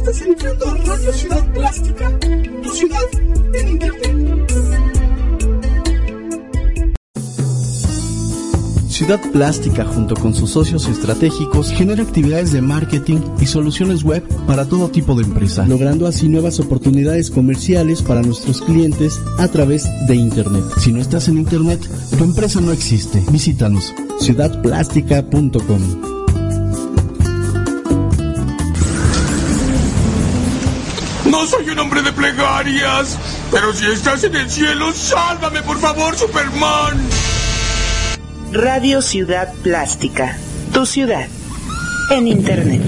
Estás entrando a Radio Ciudad Plástica, tu ciudad en Internet. Ciudad Plástica, junto con sus socios estratégicos, genera actividades de marketing y soluciones web para todo tipo de empresa, logrando así nuevas oportunidades comerciales para nuestros clientes a través de Internet. Si no estás en Internet, tu empresa no existe. Visítanos, ciudadplástica.com. No soy un hombre de plegarias, pero si estás en el cielo, sálvame por favor, Superman. Radio Ciudad Plástica, tu ciudad en Internet.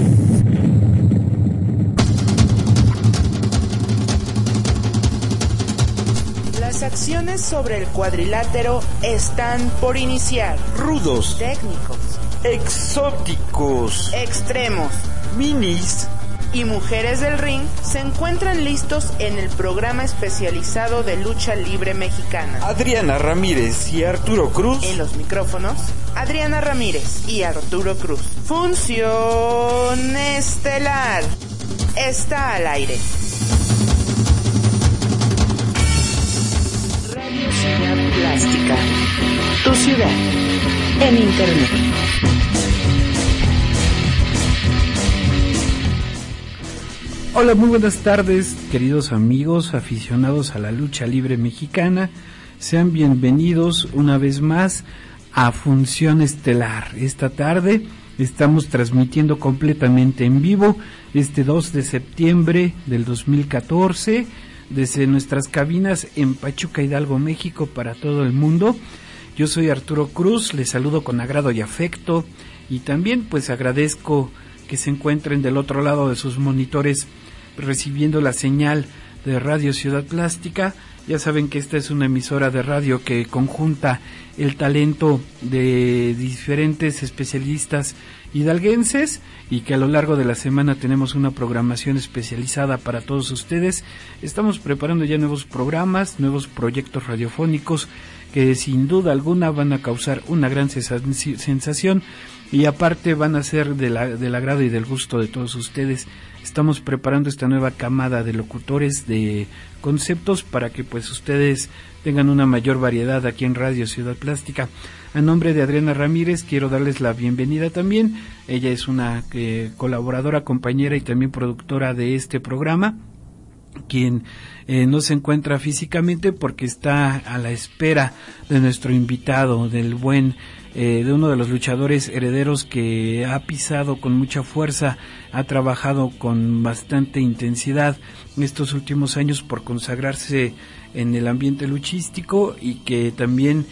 Las acciones sobre el cuadrilátero están por iniciar. Rudos, técnicos, exóticos, extremos, minis y mujeres del ring se encuentran listos en el programa especializado de lucha libre mexicana. Adriana Ramírez y Arturo Cruz. En los micrófonos, Adriana Ramírez y Arturo Cruz. Función estelar. Está al aire. Radio Ciudad Plástica, tu ciudad en Internet. Hola, muy buenas tardes, queridos amigos aficionados a la lucha libre mexicana. Sean bienvenidos una vez más a Función Estelar. Esta tarde estamos transmitiendo completamente en vivo este 2 de septiembre del 2014 desde nuestras cabinas en Pachuca, Hidalgo, México, para todo el mundo. Yo soy Arturo Cruz, les saludo con agrado y afecto y también pues agradezco que se encuentren del otro lado de sus monitores recibiendo la señal de Radio Ciudad Plástica. Ya saben que esta es una emisora de radio que conjunta el talento de diferentes especialistas hidalguenses y que a lo largo de la semana tenemos una programación especializada para todos ustedes. Estamos preparando ya nuevos programas, nuevos proyectos radiofónicos que sin duda alguna van a causar una gran sensación y aparte van a ser del agrado y del gusto de todos ustedes. Estamos preparando esta nueva camada de locutores de conceptos para que pues ustedes tengan una mayor variedad aquí en Radio Ciudad Plástica. A nombre de Adriana Ramírez quiero darles la bienvenida también. Ella es una colaboradora, compañera y también productora de este programa, quien no se encuentra físicamente porque está a la espera de nuestro invitado, del buen de uno de los luchadores herederos que ha pisado con mucha fuerza, ha trabajado con bastante intensidad estos últimos años por consagrarse en el ambiente luchístico y que también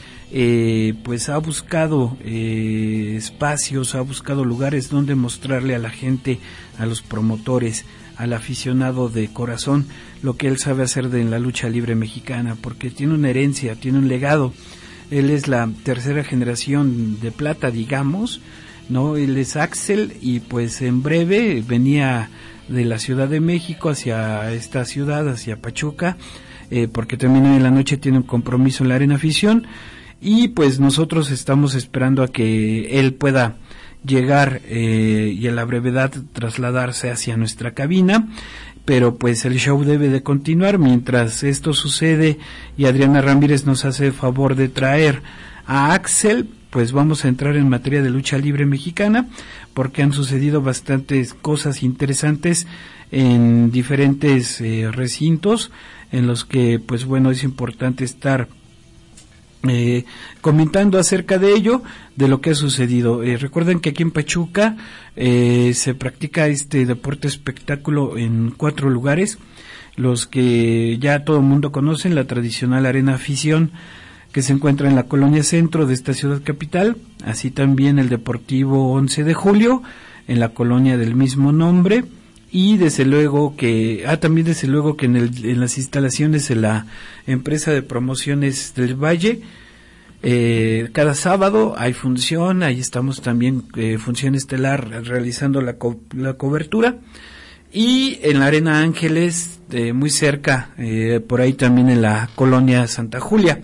pues ha buscado espacios, ha buscado lugares donde mostrarle a la gente, a los promotores, al aficionado de corazón, lo que él sabe hacer en la lucha libre mexicana, porque tiene una herencia, tiene un legado. Él es la tercera generación de plata, digamos, ¿no? Él es Axel y pues en breve venía de la Ciudad de México hacia esta ciudad, hacia Pachuca, porque también hoy en la noche tiene un compromiso en la Arena Afición y pues nosotros estamos esperando a que él pueda llegar y a la brevedad trasladarse hacia nuestra cabina, pero pues el show debe de continuar mientras esto sucede y Adriana Ramírez nos hace el favor de traer a Axel. Pues vamos a entrar en materia de lucha libre mexicana porque han sucedido bastantes cosas interesantes en diferentes recintos en los que pues bueno es importante estar comentando acerca de ello, de lo que ha sucedido. Recuerden que aquí en Pachuca se practica este deporte espectáculo en 4 lugares, los que ya todo el mundo conocen, la tradicional Arena Afición, que se encuentra en la colonia centro de esta ciudad capital, así también el Deportivo 11 de Julio, en la colonia del mismo nombre, y desde luego que, en las instalaciones de la empresa de promociones del Valle, cada sábado hay función, ahí estamos también, función estelar, realizando la cobertura, y en la Arena Ángeles, muy cerca, por ahí también en la colonia Santa Julia.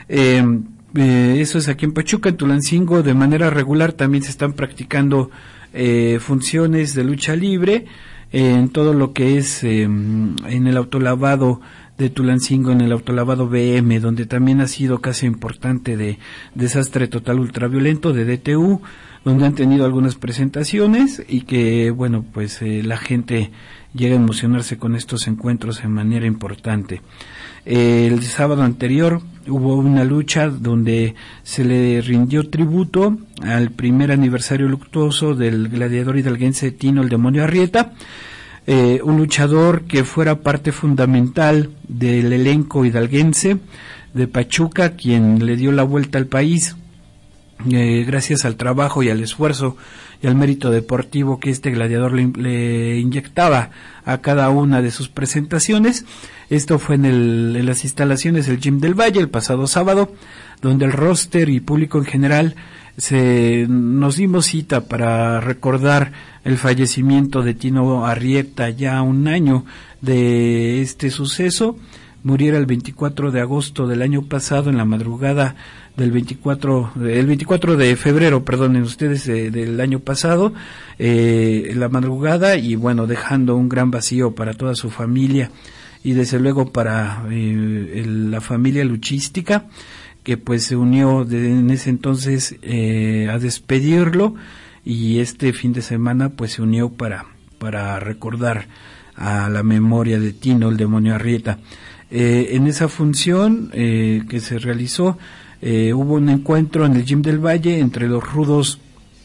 Eso es aquí en Pachuca. En Tulancingo de manera regular también se están practicando funciones de lucha libre en todo lo que es en el autolavado de Tulancingo, en el autolavado BM, donde también ha sido caso importante de desastre total ultraviolento de DTU, donde han tenido algunas presentaciones y que, bueno, pues la gente llega a emocionarse con estos encuentros de manera importante. El sábado anterior hubo una lucha donde se le rindió tributo al primer aniversario luctuoso del gladiador hidalguense Tino el Demonio Arrieta, un luchador que fuera parte fundamental del elenco hidalguense de Pachuca, quien le dio la vuelta al país gracias al trabajo y al esfuerzo y al mérito deportivo que este gladiador le inyectaba a cada una de sus presentaciones. Esto fue en las instalaciones del Gym del Valle el pasado sábado, donde el roster y público en general nos dimos cita para recordar el fallecimiento de Tino Arrieta, ya un año de este suceso. Muriera el 24 de agosto del año pasado, en la madrugada del 24 de febrero, perdonen ustedes, del año pasado, en la madrugada, y bueno, dejando un gran vacío para toda su familia y desde luego para la familia luchística, que pues se unió en ese entonces a despedirlo, y este fin de semana pues se unió para recordar a la memoria de Tino el Demonio Arrieta. En esa función que se realizó, hubo un encuentro en el Gym del Valle entre los rudos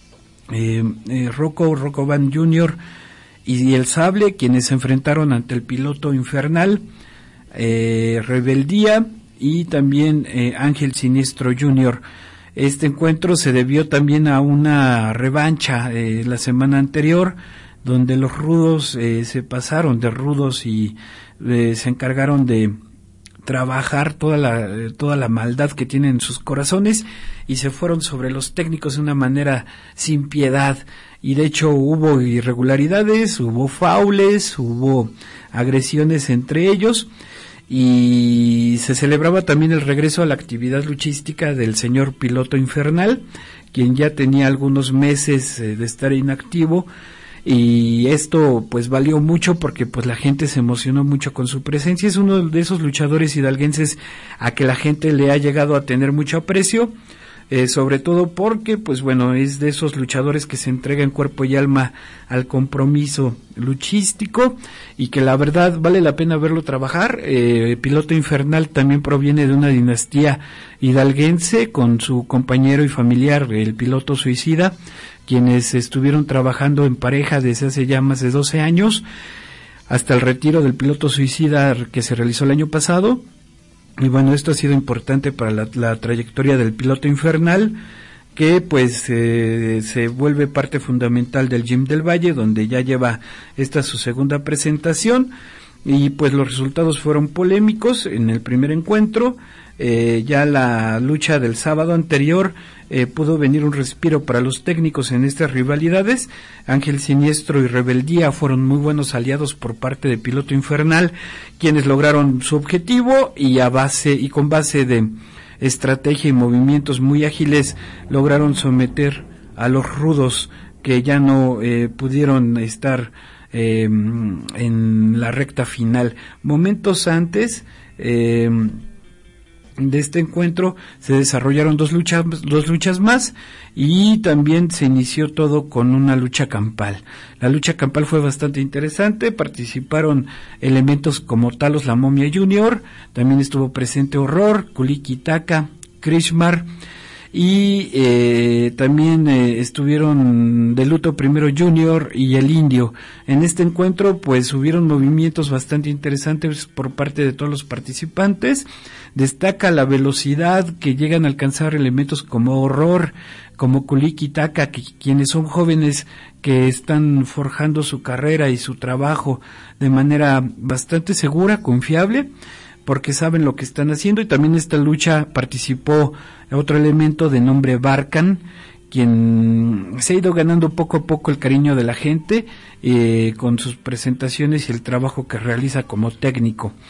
Rocco Van Jr. y el Sable, quienes se enfrentaron ante el Piloto Infernal, Rebeldía y también Ángel Siniestro Jr. Este encuentro se debió también a una revancha la semana anterior, donde los rudos se pasaron de rudos y se encargaron de trabajar toda la maldad que tienen en sus corazones, y se fueron sobre los técnicos de una manera sin piedad, y de hecho hubo irregularidades, hubo faules, hubo agresiones entre ellos, y se celebraba también el regreso a la actividad luchística del señor Piloto Infernal, quien ya tenía algunos meses de estar inactivo, y esto pues valió mucho porque pues la gente se emocionó mucho con su presencia. Es uno de esos luchadores hidalguenses a que la gente le ha llegado a tener mucho aprecio, sobre todo porque pues bueno, es de esos luchadores que se entregan cuerpo y alma al compromiso luchístico, y que la verdad vale la pena verlo trabajar. Piloto Infernal también proviene de una dinastía hidalguense con su compañero y familiar, el Piloto Suicida, quienes estuvieron trabajando en pareja desde hace ya más de 12 años, hasta el retiro del Piloto Suicida que se realizó el año pasado. Y bueno, esto ha sido importante para la trayectoria del Piloto Infernal, que pues se vuelve parte fundamental del Gym del Valle, donde ya lleva esta su segunda presentación, y pues los resultados fueron polémicos en el primer encuentro. Ya la lucha del sábado anterior pudo venir un respiro para los técnicos en estas rivalidades. Ángel Siniestro y Rebeldía fueron muy buenos aliados por parte de Piloto Infernal, quienes lograron su objetivo, y con base de estrategia y movimientos muy ágiles lograron someter a los rudos, que ya no pudieron estar en la recta final. Momentos antes de este encuentro se desarrollaron dos luchas más, y también se inició todo con una lucha campal. La lucha campal fue bastante interesante, participaron elementos como Talos la Momia Junior, también estuvo presente Horror, Kuliki Taka, Krishmar, y también estuvieron de luto primero Junior y el Indio. En este encuentro pues hubieron movimientos bastante interesantes por parte de todos los participantes. Destaca la velocidad que llegan a alcanzar elementos como Horror, como Kuliki Taka, quienes son jóvenes que están forjando su carrera y su trabajo de manera bastante segura, confiable, porque saben lo que están haciendo. Y también esta lucha participó otro elemento de nombre Barkan, quien se ha ido ganando poco a poco el cariño de la gente con sus presentaciones y el trabajo que realiza como técnico.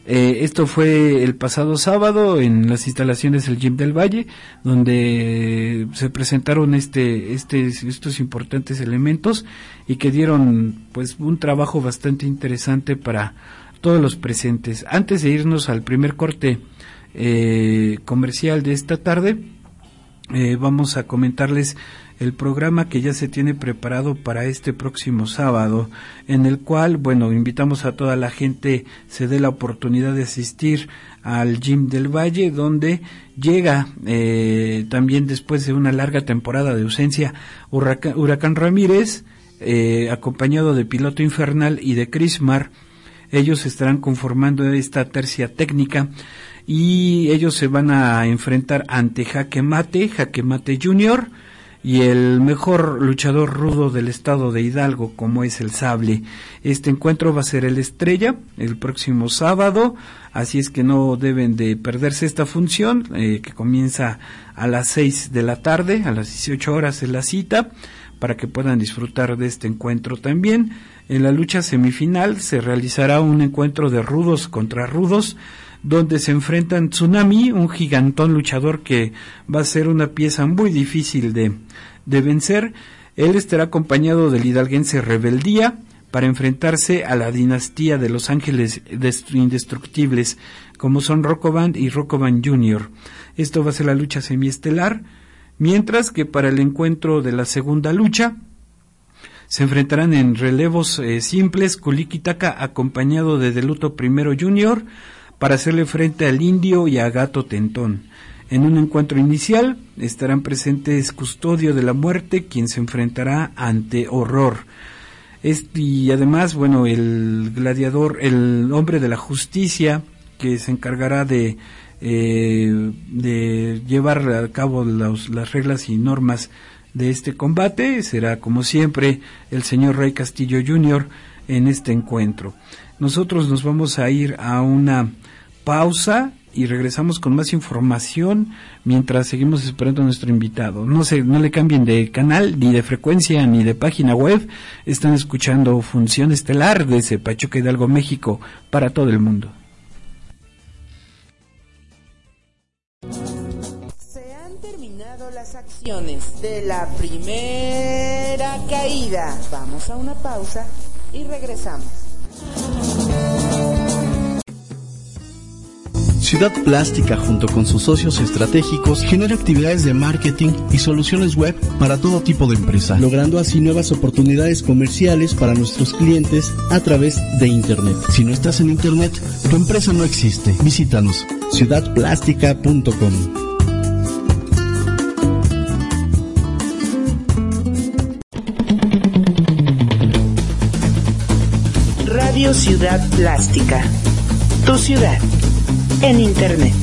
Esto fue el pasado sábado en las instalaciones del Gym del Valle, donde se presentaron estos importantes elementos y que dieron pues un trabajo bastante interesante para todos los presentes. Antes de irnos al primer corte comercial de esta tarde, vamos a comentarles el programa que ya se tiene preparado para este próximo sábado, en el cual, bueno, invitamos a toda la gente, se dé la oportunidad de asistir al Gym del Valle, donde llega también después de una larga temporada de ausencia Huracán Ramírez, acompañado de Piloto Infernal y de Crismar. Ellos estarán conformando esta tercia técnica y ellos se van a enfrentar ante Jaque Mate Junior y el mejor luchador rudo del estado de Hidalgo, como es el Sable. Este encuentro va a ser el Estrella el próximo sábado, así es que no deben de perderse esta función, que comienza a las 6 de la tarde, a las 18 horas es la cita, para que puedan disfrutar de este encuentro también. En la lucha semifinal se realizará un encuentro de rudos contra rudos, donde se enfrentan Tsunami, un gigantón luchador que va a ser una pieza muy difícil de vencer. Él estará acompañado del hidalguense Rebeldía para enfrentarse a la dinastía de Los Ángeles Indestructibles, como son Rocco Band y Rocco Band Jr. Esto va a ser la lucha semiestelar, mientras que para el encuentro de la segunda lucha se enfrentarán en relevos simples Kuliki Taka acompañado de Deluto I Jr., para hacerle frente al Indio y a Gato Tentón. En un encuentro inicial estarán presentes Custodio de la Muerte, quien se enfrentará ante Horror. Y además, bueno, el gladiador, el hombre de la justicia, que se encargará de llevar a cabo las reglas y normas de este combate, será como siempre el señor Rey Castillo Jr. en este encuentro. Nosotros nos vamos a ir a una pausa y regresamos con más información mientras seguimos esperando a nuestro invitado. No le cambien de canal, ni de frecuencia, ni de página web. Están escuchando Función Estelar desde Pachuca, Hidalgo, México, para todo el mundo. Se han terminado las acciones de la primera caída. Vamos a una pausa y regresamos. Ciudad Plástica, junto con sus socios estratégicos, genera actividades de marketing y soluciones web para todo tipo de empresa, logrando así nuevas oportunidades comerciales para nuestros clientes a través de Internet. Si no estás en Internet, tu empresa no existe. Visítanos, ciudadplástica.com. Radio Ciudad Plástica, tu ciudad en Internet.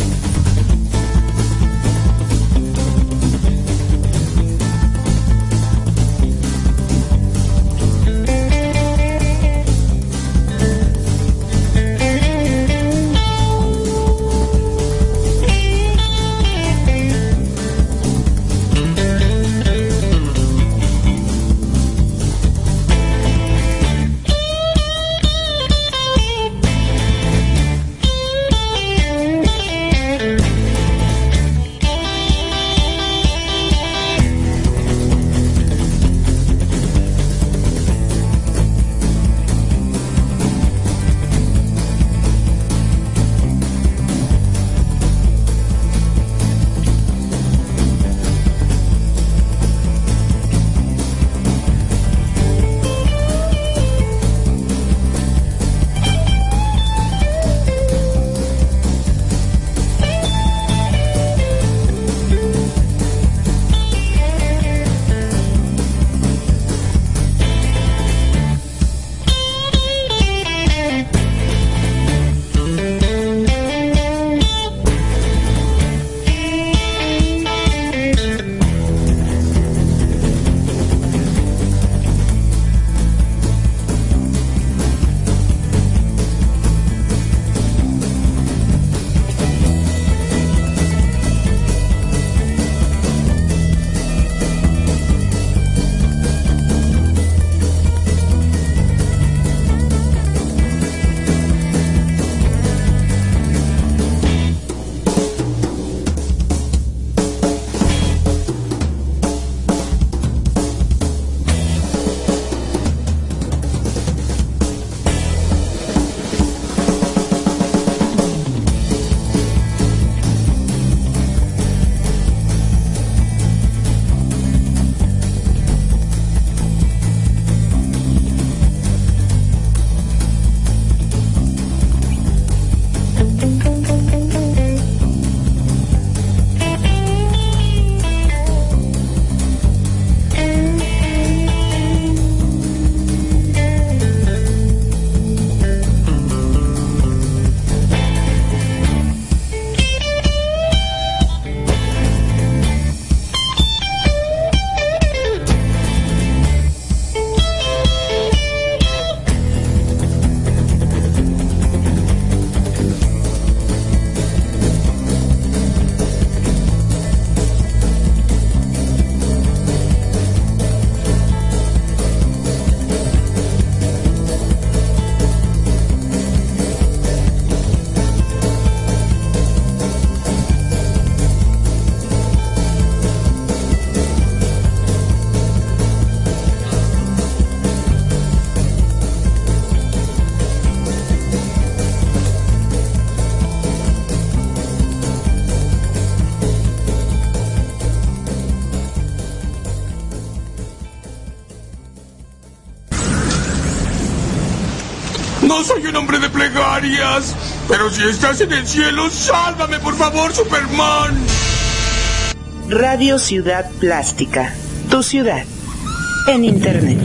No soy un hombre de plegarias, pero si estás en el cielo, sálvame por favor, Superman. Radio Ciudad Plástica, tu ciudad en Internet.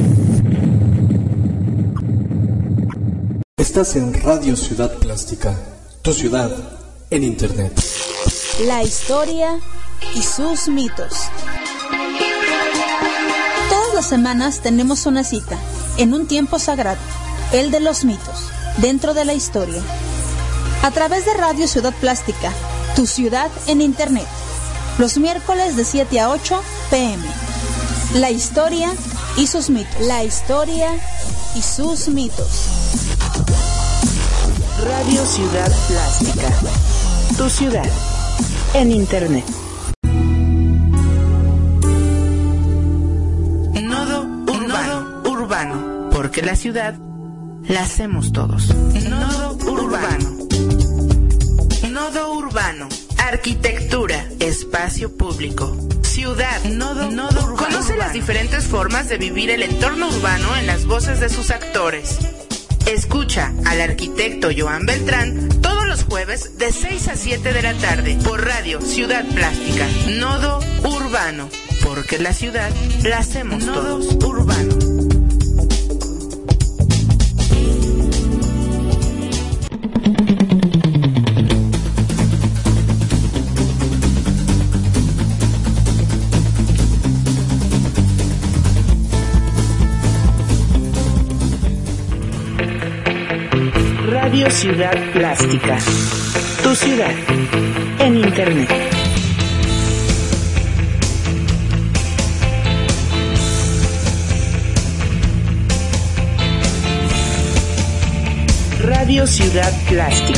Estás en Radio Ciudad Plástica, tu ciudad en Internet. La historia y sus mitos. Todas las semanas tenemos una cita en un tiempo sagrado, el de los mitos, dentro de la historia. A través de Radio Ciudad Plástica, tu ciudad en Internet. Los miércoles de 7 a 8 p.m. La historia y sus mitos. La historia y sus mitos. Radio Ciudad Plástica, tu ciudad en Internet. Nodo urbano, porque la ciudad la hacemos todos. Nodo urbano, arquitectura, espacio público, ciudad, nodo urbano. Conoce las diferentes formas de vivir el entorno urbano en las voces de sus actores. Escucha al arquitecto Joan Beltrán todos los jueves de 6 a 7 de la tarde por Radio Ciudad Plástica. Nodo urbano, porque la ciudad la hacemos todos. Nodo urbano. Radio Ciudad Plástica, tu ciudad en Internet. Radio Ciudad Plástica.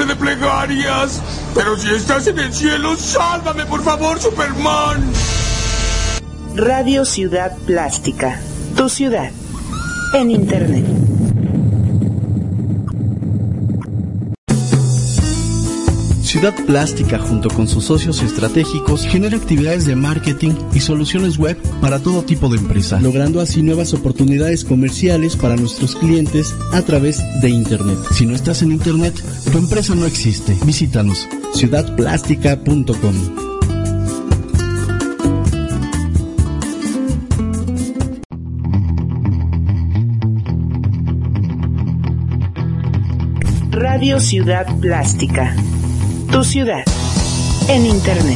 nombre de plegarias. Pero si estás en el cielo, sálvame por favor, Superman. Radio Ciudad Plástica, tu ciudad en Internet. Ciudad Plástica, junto con sus socios estratégicos, genera actividades de marketing y soluciones web para todo tipo de empresa, logrando así nuevas oportunidades comerciales para nuestros clientes a través de Internet. Si no estás en Internet, tu empresa no existe. Visítanos, ciudadplástica.com. Radio Ciudad Plástica, tu ciudad en Internet.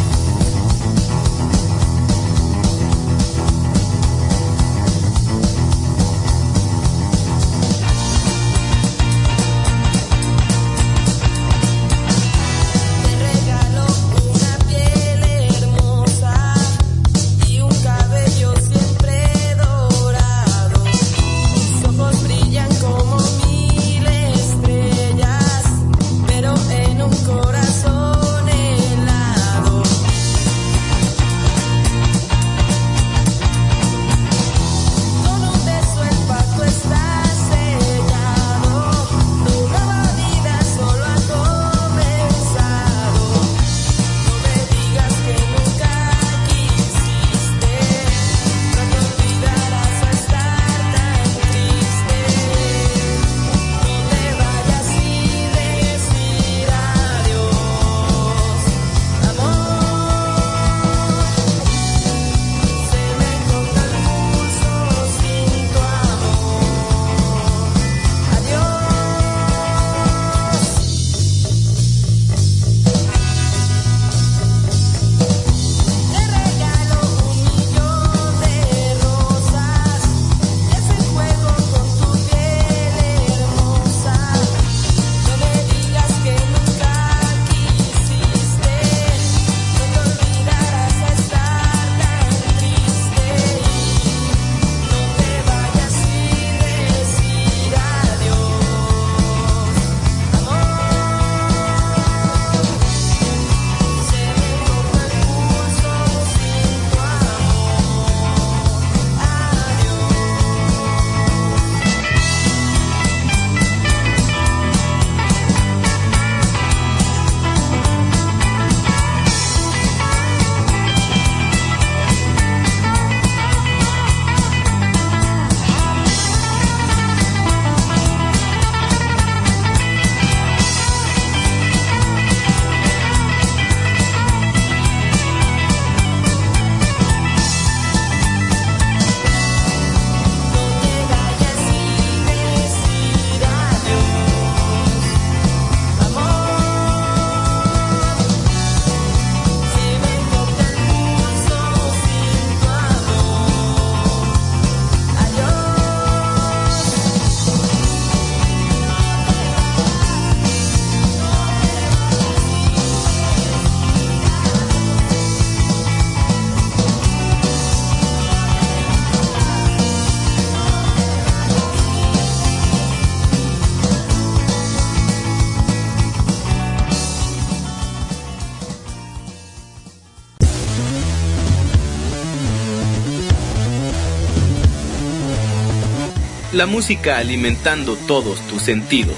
La música alimentando todos tus sentidos.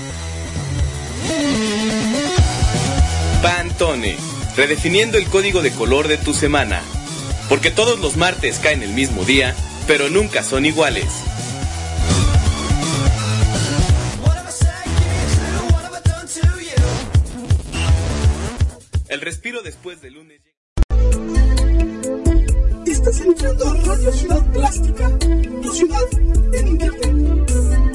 Pantone, redefiniendo el código de color de tu semana. Porque todos los martes caen el mismo día, pero nunca son iguales. El respiro después del lunes. Estás entrando a Radio Ciudad Plástica, tu ciudad en Internet.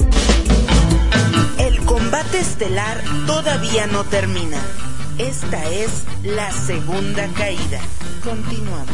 El combate estelar todavía no termina. Esta es la segunda caída. Continuamos.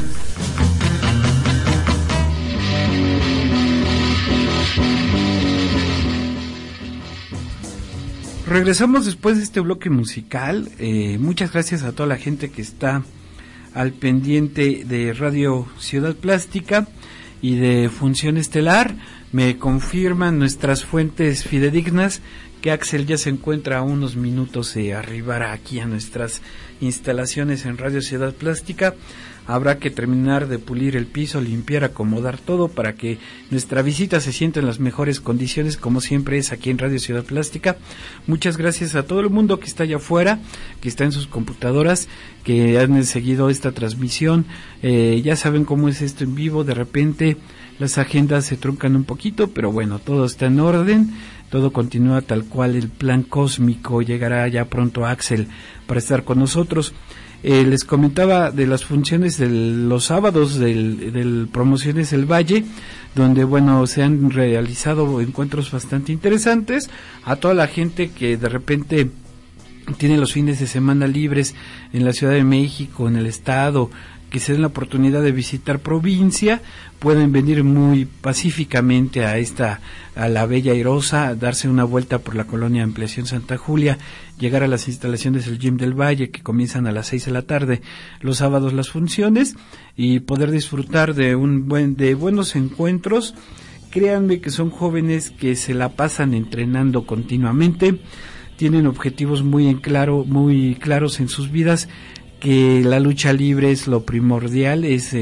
Regresamos después de este bloque musical. Muchas gracias a toda la gente que está al pendiente de Radio Ciudad Plástica y de Función Estelar. Me confirman nuestras fuentes fidedignas que Axel ya se encuentra a unos minutos de arribar aquí a nuestras instalaciones en Radio Ciudad Plástica. Habrá que terminar de pulir el piso, limpiar, acomodar todo para que nuestra visita se sienta en las mejores condiciones, como siempre es aquí en Radio Ciudad Plástica. Muchas gracias a todo el mundo que está allá afuera, que está en sus computadoras, que han seguido esta transmisión. Ya saben cómo es esto en vivo, de repente las agendas se truncan un poquito, pero bueno, todo está en orden, todo continúa tal cual el plan cósmico. Llegará ya pronto Axel para estar con nosotros. Les comentaba de las funciones de los sábados del Promociones El Valle, donde bueno, se han realizado encuentros bastante interesantes. A toda la gente que de repente tiene los fines de semana libres en la Ciudad de México, en el estado, que se den la oportunidad de visitar provincia, pueden venir muy pacíficamente a la Bella Airosa, darse una vuelta por la colonia Ampliación Santa Julia, llegar a las instalaciones del Gym del Valle, que comienzan a las 6 de la tarde, los sábados las funciones, y poder disfrutar de buenos encuentros. Créanme que son jóvenes que se la pasan entrenando continuamente, tienen objetivos muy claros en sus vidas, que la lucha libre es lo primordial, es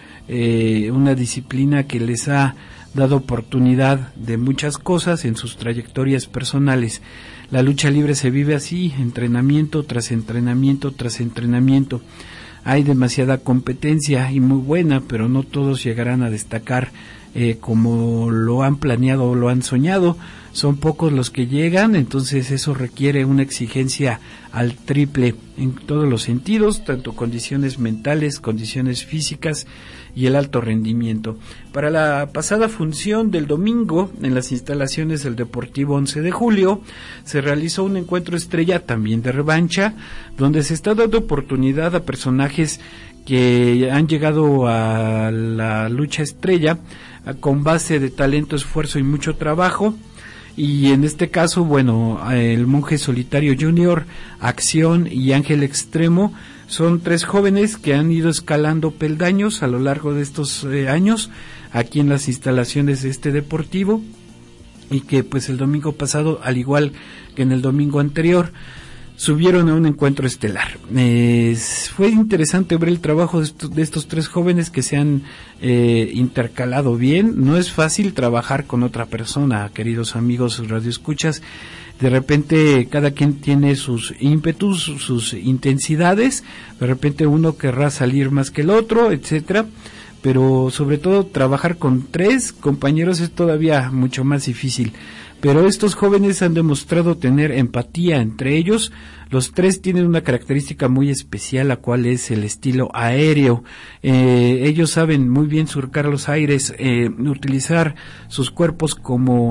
una disciplina que les ha dado oportunidad de muchas cosas en sus trayectorias personales. La lucha libre se vive así, entrenamiento tras entrenamiento tras entrenamiento. Hay demasiada competencia y muy buena, pero no todos llegarán a destacar como lo han planeado o lo han soñado. Son pocos los que llegan, entonces eso requiere una exigencia al triple en todos los sentidos, tanto condiciones mentales, condiciones físicas y el alto rendimiento. Para la pasada función del domingo, en las instalaciones del Deportivo 11 de Julio, se realizó un encuentro estrella también de revancha, donde se está dando oportunidad a personajes que han llegado a la lucha estrella con base de talento, esfuerzo y mucho trabajo. Y en este caso, bueno, el Monje Solitario Junior, Acción y Ángel Extremo son 3 jóvenes que han ido escalando peldaños a lo largo de estos años aquí en las instalaciones de este deportivo, y que pues el domingo pasado, al igual que en el domingo anterior, subieron a un encuentro estelar. Fue interesante ver el trabajo de estos 3 jóvenes que se han intercalado bien. No es fácil trabajar con otra persona, queridos amigos radioescuchas. De repente cada quien tiene sus ímpetus, sus intensidades. De repente uno querrá salir más que el otro, etcétera. Pero sobre todo trabajar con 3 compañeros es todavía mucho más difícil. Pero estos jóvenes han demostrado tener empatía entre ellos. Los 3 tienen una característica muy especial, la cual es el estilo aéreo. Ellos saben muy bien surcar los aires, utilizar sus cuerpos como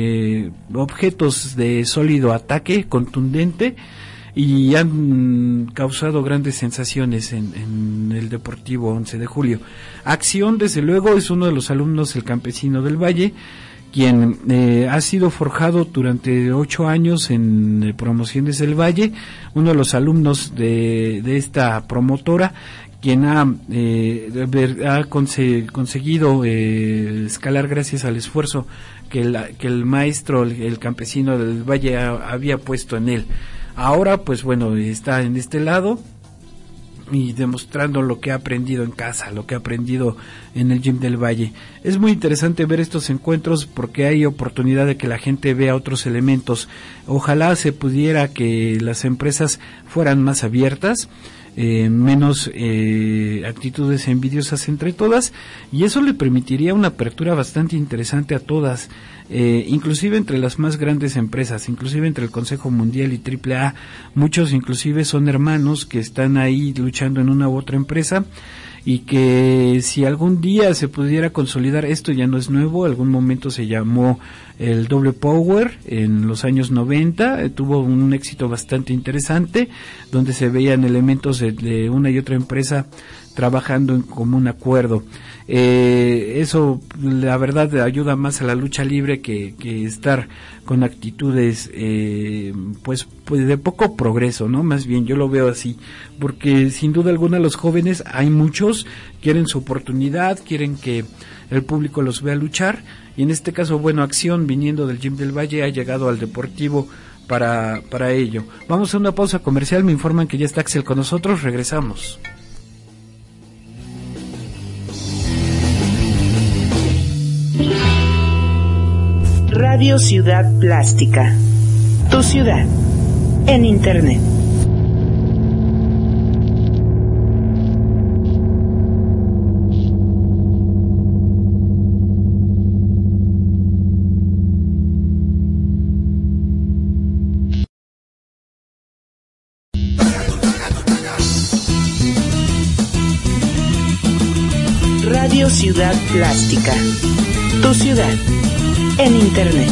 objetos de sólido ataque contundente, y han causado grandes sensaciones en el Deportivo 11 de Julio. Acción, desde luego, es uno de los alumnos del Campesino del Valle, quien ha sido forjado durante 8 años en Promociones del Valle, uno de los alumnos de esta promotora, quien ha conseguido escalar gracias al esfuerzo que el maestro, el Campesino del Valle había puesto en él. Ahora, pues bueno, está en este lado y demostrando lo que ha aprendido en casa, lo que ha aprendido en el Gym del Valle. Es muy interesante ver estos encuentros porque hay oportunidad de que la gente vea otros elementos. Ojalá se pudiera que las empresas fueran más abiertas, menos actitudes envidiosas entre todas, y eso le permitiría una apertura bastante interesante a todas, inclusive entre las más grandes empresas, inclusive entre el Consejo Mundial y AAA. Muchos inclusive son hermanos que están ahí luchando en una u otra empresa, y que si algún día se pudiera consolidar, esto ya no es nuevo, algún momento se llamó el Double Power en los años 90, tuvo un éxito bastante interesante, donde se veían elementos de una y otra empresa trabajando en común acuerdo. Eso la verdad ayuda más a la lucha libre que estar con actitudes pues de poco progreso, ¿no? Más bien yo lo veo así, porque sin duda alguna los jóvenes, hay muchos nosotros, quieren su oportunidad, quieren que el público los vea luchar, y en este caso, bueno, Acción, viniendo del Gym del Valle, ha llegado al Deportivo para ello. Vamos a una pausa comercial, me informan que ya está Axel con nosotros, regresamos. Radio Ciudad Plástica, tu ciudad en Internet. Radio Ciudad Plástica, tu ciudad en Internet.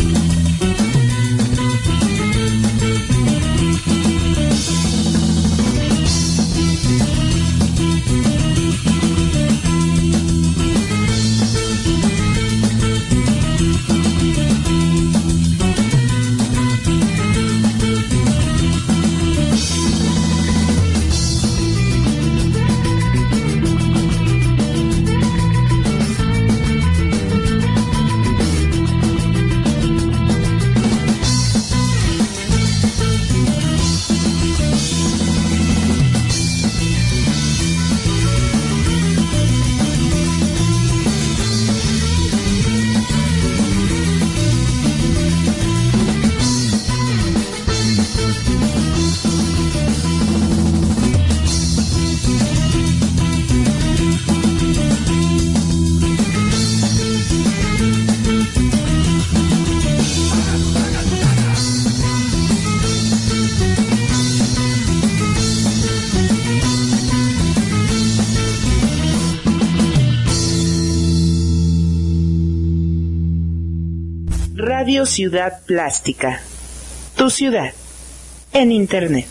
Radio Ciudad Plástica, tu ciudad en Internet.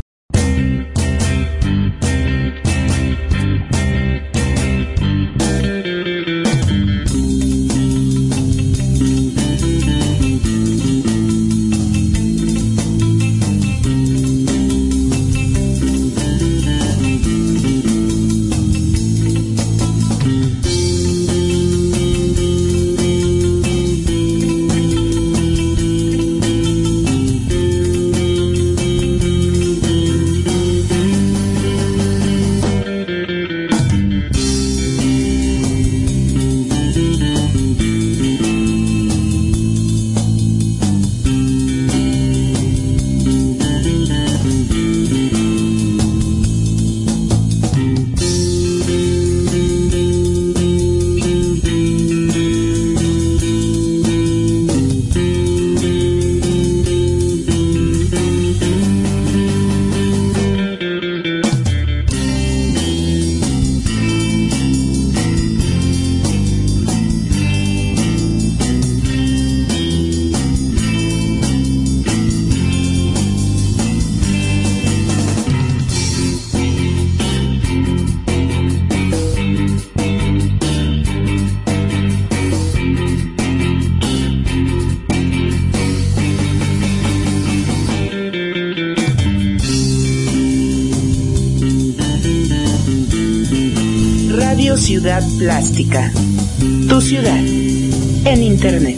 Radio Ciudad Plástica, tu ciudad en Internet.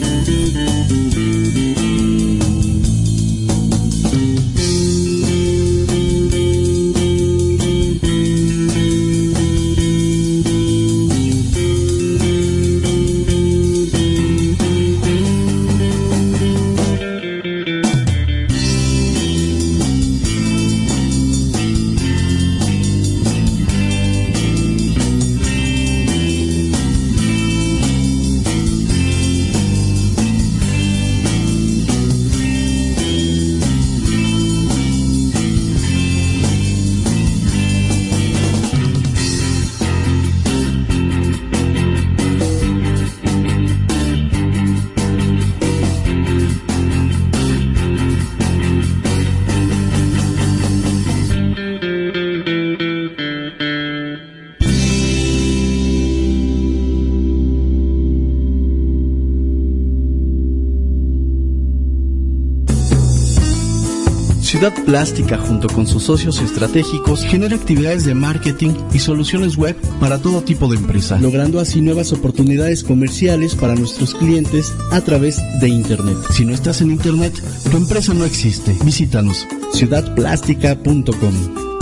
Ciudad Plástica, junto con sus socios estratégicos, genera actividades de marketing y soluciones web para todo tipo de empresa, logrando así nuevas oportunidades comerciales para nuestros clientes a través de Internet. Si no estás en Internet, tu empresa no existe. Visítanos, ciudadplástica.com.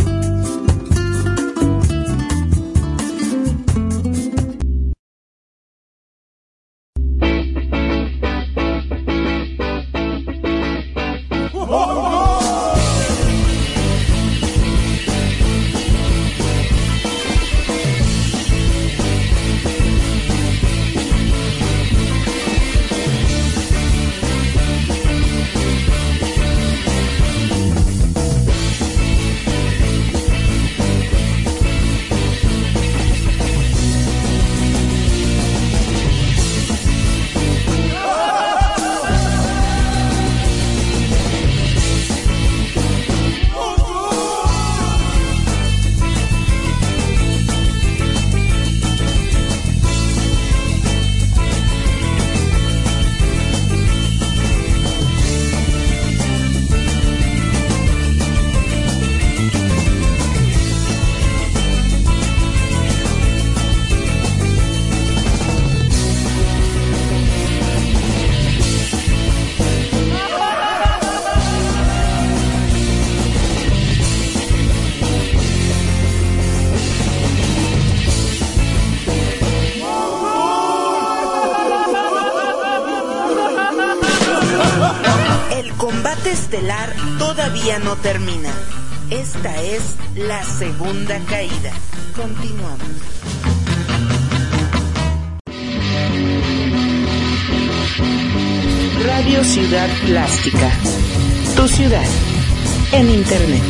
Estelar todavía no termina. Esta es la segunda caída. Continuamos. Radio Ciudad Plástica. Tu ciudad en Internet.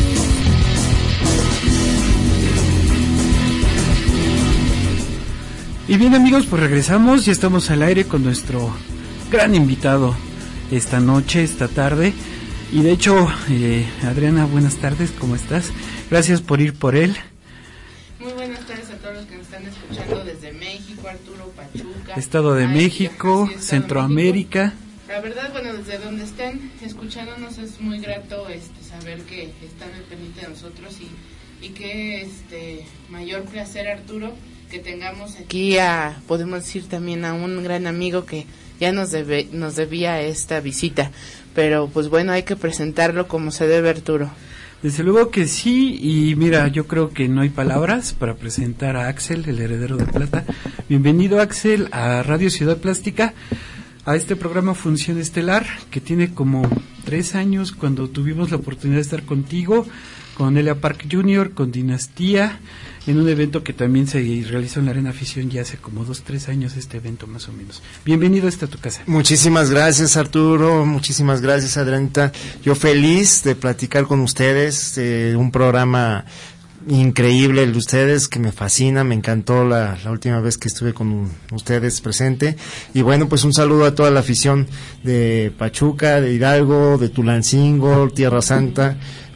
Y bien, amigos, pues regresamos y estamos al aire con nuestro gran invitado esta noche, esta tarde. Y de hecho, Adriana, buenas tardes, ¿cómo estás? Gracias por ir por él. Muy buenas tardes a todos los que nos están escuchando desde México, Arturo, Pachuca, Estado de México, Centroamérica. México. La verdad, bueno, desde donde estén escuchándonos es muy grato saber que están al pendiente de nosotros y que mayor placer, Arturo, que tengamos aquí podemos decir también a un gran amigo que ya nos debía esta visita. Pero pues bueno, hay que presentarlo como se debe, Arturo. Desde luego que sí, y mira, yo creo que no hay palabras para presentar a Axel, el heredero de plata. Bienvenido, Axel, a Radio Ciudad Plástica, a este programa Función Estelar, que tiene como 3 años cuando tuvimos la oportunidad de estar contigo, con Elia Park Jr., con Dinastía, en un evento que también se realizó en la Arena Afición ya hace como 2-3 años, este evento más o menos. Bienvenido a tu casa. Muchísimas gracias, Arturo, muchísimas gracias, Adrianita. Yo feliz de platicar con ustedes, un programa increíble el de ustedes, que me fascina, me encantó la última vez que estuve con ustedes presente. Y bueno, pues un saludo a toda la afición de Pachuca, de Hidalgo, de Tulancingo, Tierra Santa,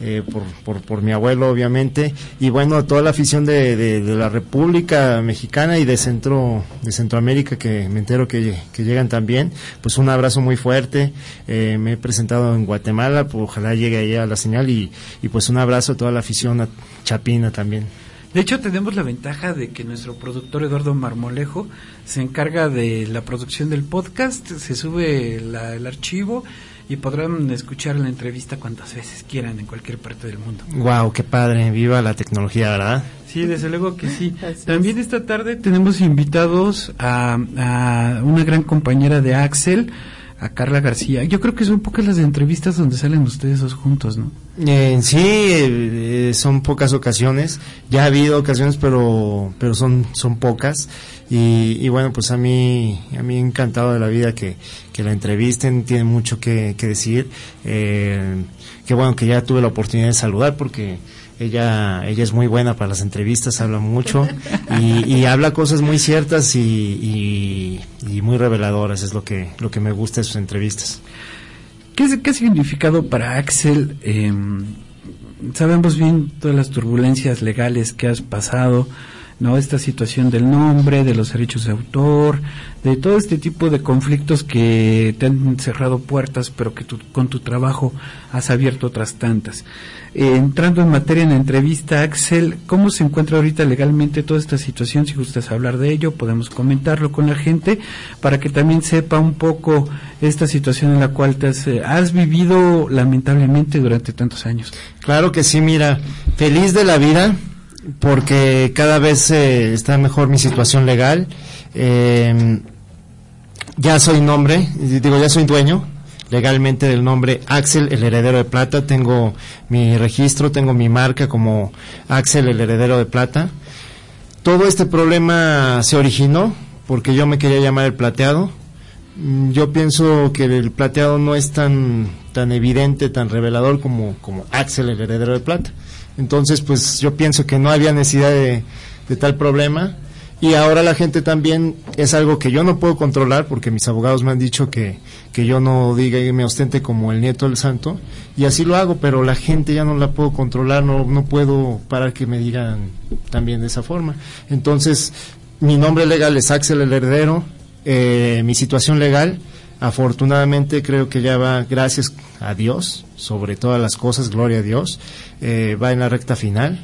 por mi abuelo, obviamente, y bueno, a toda la afición de la República Mexicana y de Centroamérica, que me entero que llegan también. Pues un abrazo muy fuerte. Me he presentado en Guatemala, pues ojalá llegue allá a la señal, y pues un abrazo a toda la afición a chapina también. De hecho, tenemos la ventaja de que nuestro productor Eduardo Marmolejo se encarga de la producción del podcast, se sube el archivo y podrán escuchar la entrevista cuantas veces quieran en cualquier parte del mundo. Wow, qué padre, viva la tecnología, ¿verdad? Sí, desde luego que sí. También esta tarde tenemos invitados a una gran compañera de Axel, a Carla García. Yo creo que son pocas las entrevistas donde salen ustedes dos juntos, ¿no? Sí, son pocas ocasiones. Ya ha habido ocasiones, pero son pocas. Y bueno, pues a mí encantado de la vida que la entrevisten, tiene mucho que decir. Que bueno, que ya tuve la oportunidad de saludar, porque ella es muy buena para las entrevistas, habla mucho y habla cosas muy ciertas y muy reveladoras. Es lo que me gusta de sus entrevistas. ¿Qué ha significado para Axel? Sabemos bien todas las turbulencias legales que has pasado, ¿no? Esta situación del nombre, de los derechos de autor, de todo este tipo de conflictos que te han cerrado puertas, pero que tú, con tu trabajo has abierto otras tantas. Entrando en materia en la entrevista, Axel, ¿cómo se encuentra ahorita legalmente toda esta situación? Si gustas hablar de ello, podemos comentarlo con la gente para que también sepa un poco esta situación en la cual te has vivido lamentablemente durante tantos años. Claro que sí, mira, feliz de la vida porque cada vez está mejor mi situación legal. Ya soy ya soy dueño legalmente del nombre Axel, el heredero de plata. Tengo mi registro, tengo mi marca como Axel, el heredero de plata. Todo este problema se originó porque yo me quería llamar el plateado. Yo pienso que el plateado no es tan evidente, tan revelador como Axel, el heredero de plata. Entonces, pues yo pienso que no había necesidad de tal problema. Y ahora la gente también, es algo que yo no puedo controlar porque mis abogados me han dicho que yo no diga y me ostente como el nieto del santo, y así lo hago, pero la gente ya no la puedo controlar, no puedo parar que me digan también de esa forma. Entonces, mi nombre legal es Axel el heredero. Mi situación legal, afortunadamente creo que ya va, gracias a Dios, sobre todas las cosas, gloria a Dios, va en la recta final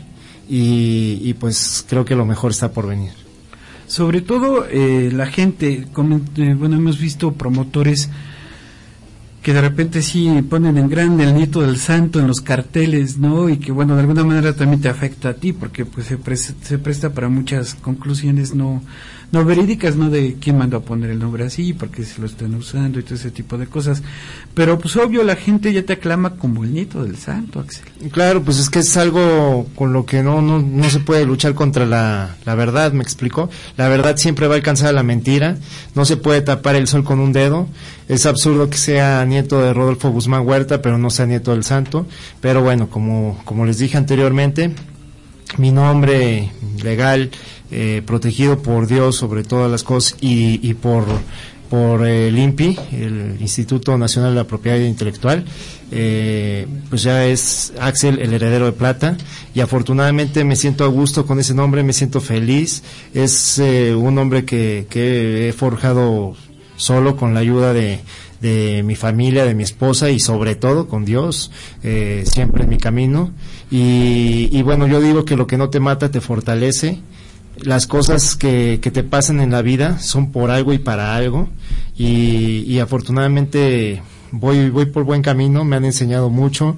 y pues creo que lo mejor está por venir. Sobre todo la gente, bueno, hemos visto promotores que de repente sí ponen en grande el nieto del santo en los carteles, ¿no? Y que bueno, de alguna manera también te afecta a ti, porque pues se presta para muchas conclusiones no verídicas, ¿no? De quién mandó a poner el nombre así, porque se lo están usando y todo ese tipo de cosas. Pero pues obvio, la gente ya te aclama como el nieto del santo, Axel. Claro, pues es que es algo con lo que no se puede luchar contra la verdad, ¿me explico? La verdad siempre va a alcanzar a la mentira, no se puede tapar el sol con un dedo. Es absurdo que sea nieto de Rodolfo Guzmán Huerta, pero no sea nieto del santo. Pero bueno, como les dije anteriormente, mi nombre legal, protegido por Dios sobre todas las cosas y por el INPI, el Instituto Nacional de la Propiedad Intelectual, pues ya es Axel, el heredero de plata, y afortunadamente me siento a gusto con ese nombre, me siento feliz. Es un nombre que he forjado solo con la ayuda de mi familia, de mi esposa y sobre todo con Dios, siempre en mi camino. Y bueno, yo digo que lo que no te mata te fortalece. Las cosas que te pasan en la vida son por algo y para algo, y afortunadamente voy por buen camino. Me han enseñado mucho.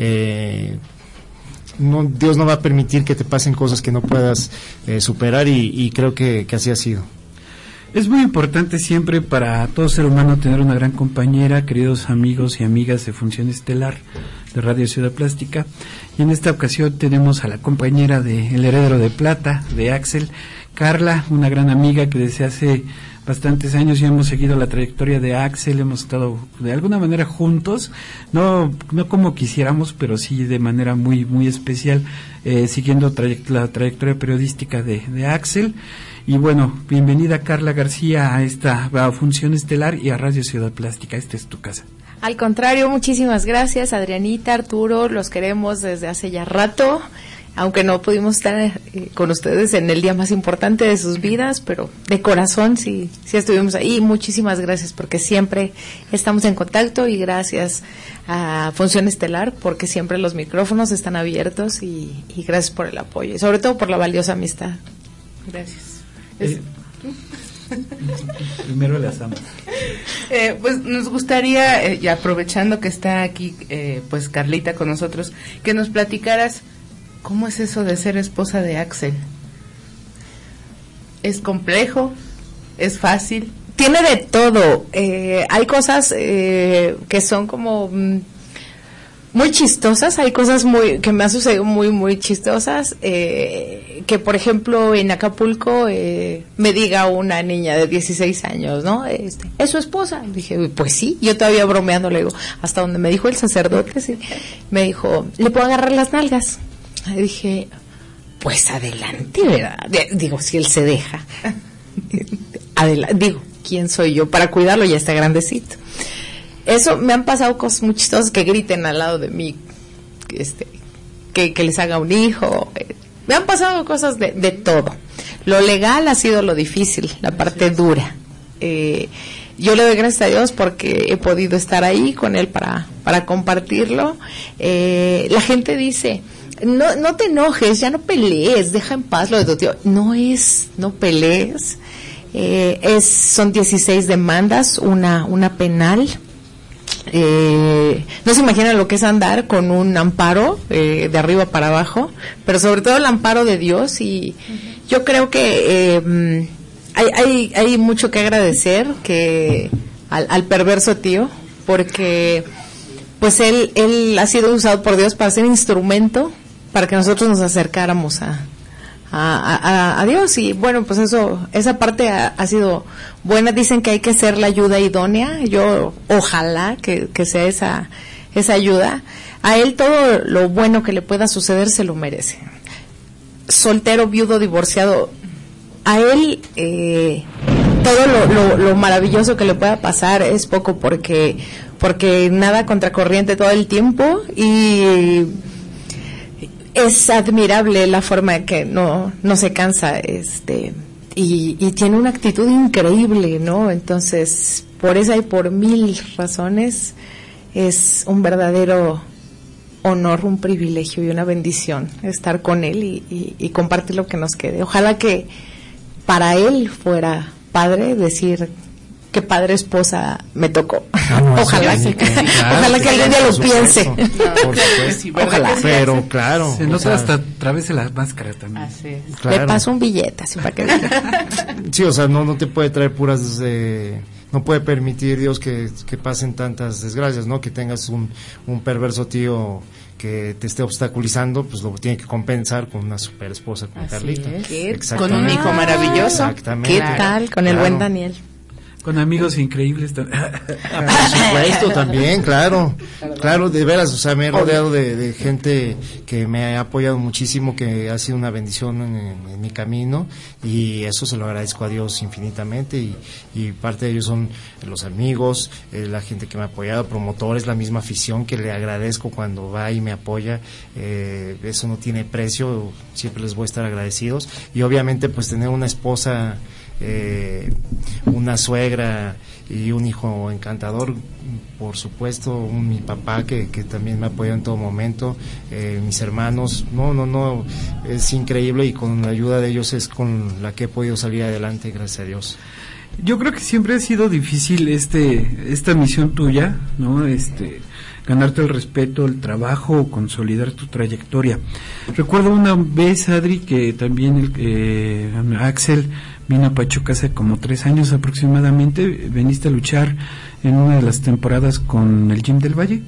Dios no va a permitir que te pasen cosas que no puedas superar, y creo que así ha sido. Es muy importante siempre para todo ser humano tener una gran compañera, queridos amigos y amigas de Función Estelar de Radio Ciudad Plástica, y en esta ocasión tenemos a la compañera de El Heredero de Plata, de Axel, Carla, una gran amiga que desde hace bastantes años ya hemos seguido la trayectoria de Axel, hemos estado de alguna manera juntos, no como quisiéramos, pero sí de manera muy muy especial, siguiendo la trayectoria periodística de Axel. Y bueno, bienvenida Carla García a esta Función Estelar y a Radio Ciudad Plástica. Esta es tu casa. Al contrario, muchísimas gracias, Adrianita, Arturo, los queremos desde hace ya rato, aunque no pudimos estar con ustedes en el día más importante de sus vidas, pero de corazón sí estuvimos ahí. Muchísimas gracias porque siempre estamos en contacto, y gracias a Función Estelar porque siempre los micrófonos están abiertos, y gracias por el apoyo y sobre todo por la valiosa amistad. Gracias. Primero las amas. Pues nos gustaría, y aprovechando que está aquí pues Carlita con nosotros, que nos platicaras cómo es eso de ser esposa de Axel. ¿Es complejo? ¿Es fácil? Tiene de todo. Hay cosas que son como muy chistosas, hay cosas que me han sucedido muy muy chistosas, que por ejemplo en Acapulco me diga una niña de 16 años, ¿no? ¿Es su esposa? Y dije, pues sí, yo todavía bromeando le digo, hasta donde me dijo el sacerdote, sí, me dijo, ¿le puedo agarrar las nalgas? Y dije, pues adelante, ¿verdad? Digo, si él se deja. Adelante, digo, ¿quién soy yo para cuidarlo? Ya está grandecito. Eso, me han pasado cosas muy chistosas, que griten al lado de mí, que les haga un hijo. Me han pasado cosas de todo. Lo legal ha sido lo difícil, la parte dura. Yo le doy gracias a Dios porque he podido estar ahí con él para compartirlo. La gente dice, no te enojes, ya no pelees, deja en paz lo de tu tío. No pelees. Son 16 demandas, una penal. No se imaginan lo que es andar con un amparo de arriba para abajo, pero sobre todo el amparo de Dios. Y yo creo que hay mucho que agradecer que al perverso tío, porque pues él ha sido usado por Dios para ser instrumento para que nosotros nos acercáramos a Dios. Y bueno, pues esa parte ha sido buena. Dicen que hay que ser la ayuda idónea. Yo ojalá que sea esa ayuda. A él todo lo bueno que le pueda suceder se lo merece. Soltero, viudo, divorciado, a él todo lo maravilloso que le pueda pasar es poco, porque nada contracorriente todo el tiempo, y es admirable la forma en que no se cansa, y tiene una actitud increíble, ¿no? Entonces, por esa y por mil razones, es un verdadero honor, un privilegio y una bendición estar con él y compartir lo que nos quede. Ojalá que para él fuera padre decir qué padre esposa me tocó. Ojalá que algún día lo piense. Ojalá. Pero claro. Se nota hasta a través de la máscara también. Así es. Claro. Le paso un billete así para que sí, o sea, no te puede traer puras no puede permitir Dios que pasen tantas desgracias, ¿no? Que tengas un perverso tío que te esté obstaculizando, pues lo tiene que compensar con una super esposa, con Carlita. Con un hijo maravilloso. Exactamente. ¿Qué tal? Con el buen Daniel. Con amigos increíbles también. Por supuesto, también, claro, de veras, o sea, me he rodeado de gente que me ha apoyado muchísimo, que ha sido una bendición en mi camino, y eso se lo agradezco a Dios infinitamente, y parte de ellos son los amigos, la gente que me ha apoyado, promotores, la misma afición que le agradezco cuando va y me apoya, eso no tiene precio, siempre les voy a estar agradecidos, y obviamente pues tener una esposa, una suegra y un hijo encantador, por supuesto, mi papá que también me apoyó en todo momento, mis hermanos, no, es increíble, y con la ayuda de ellos es con la que he podido salir adelante, gracias a Dios. Yo creo que siempre ha sido difícil esta misión tuya, ¿no? Ganarte el respeto, el trabajo, consolidar tu trayectoria. Recuerdo una vez, Adri, que también Axel vino a Pachuca hace como 3 años aproximadamente. Veniste a luchar en una de las temporadas con el Gym del Valle,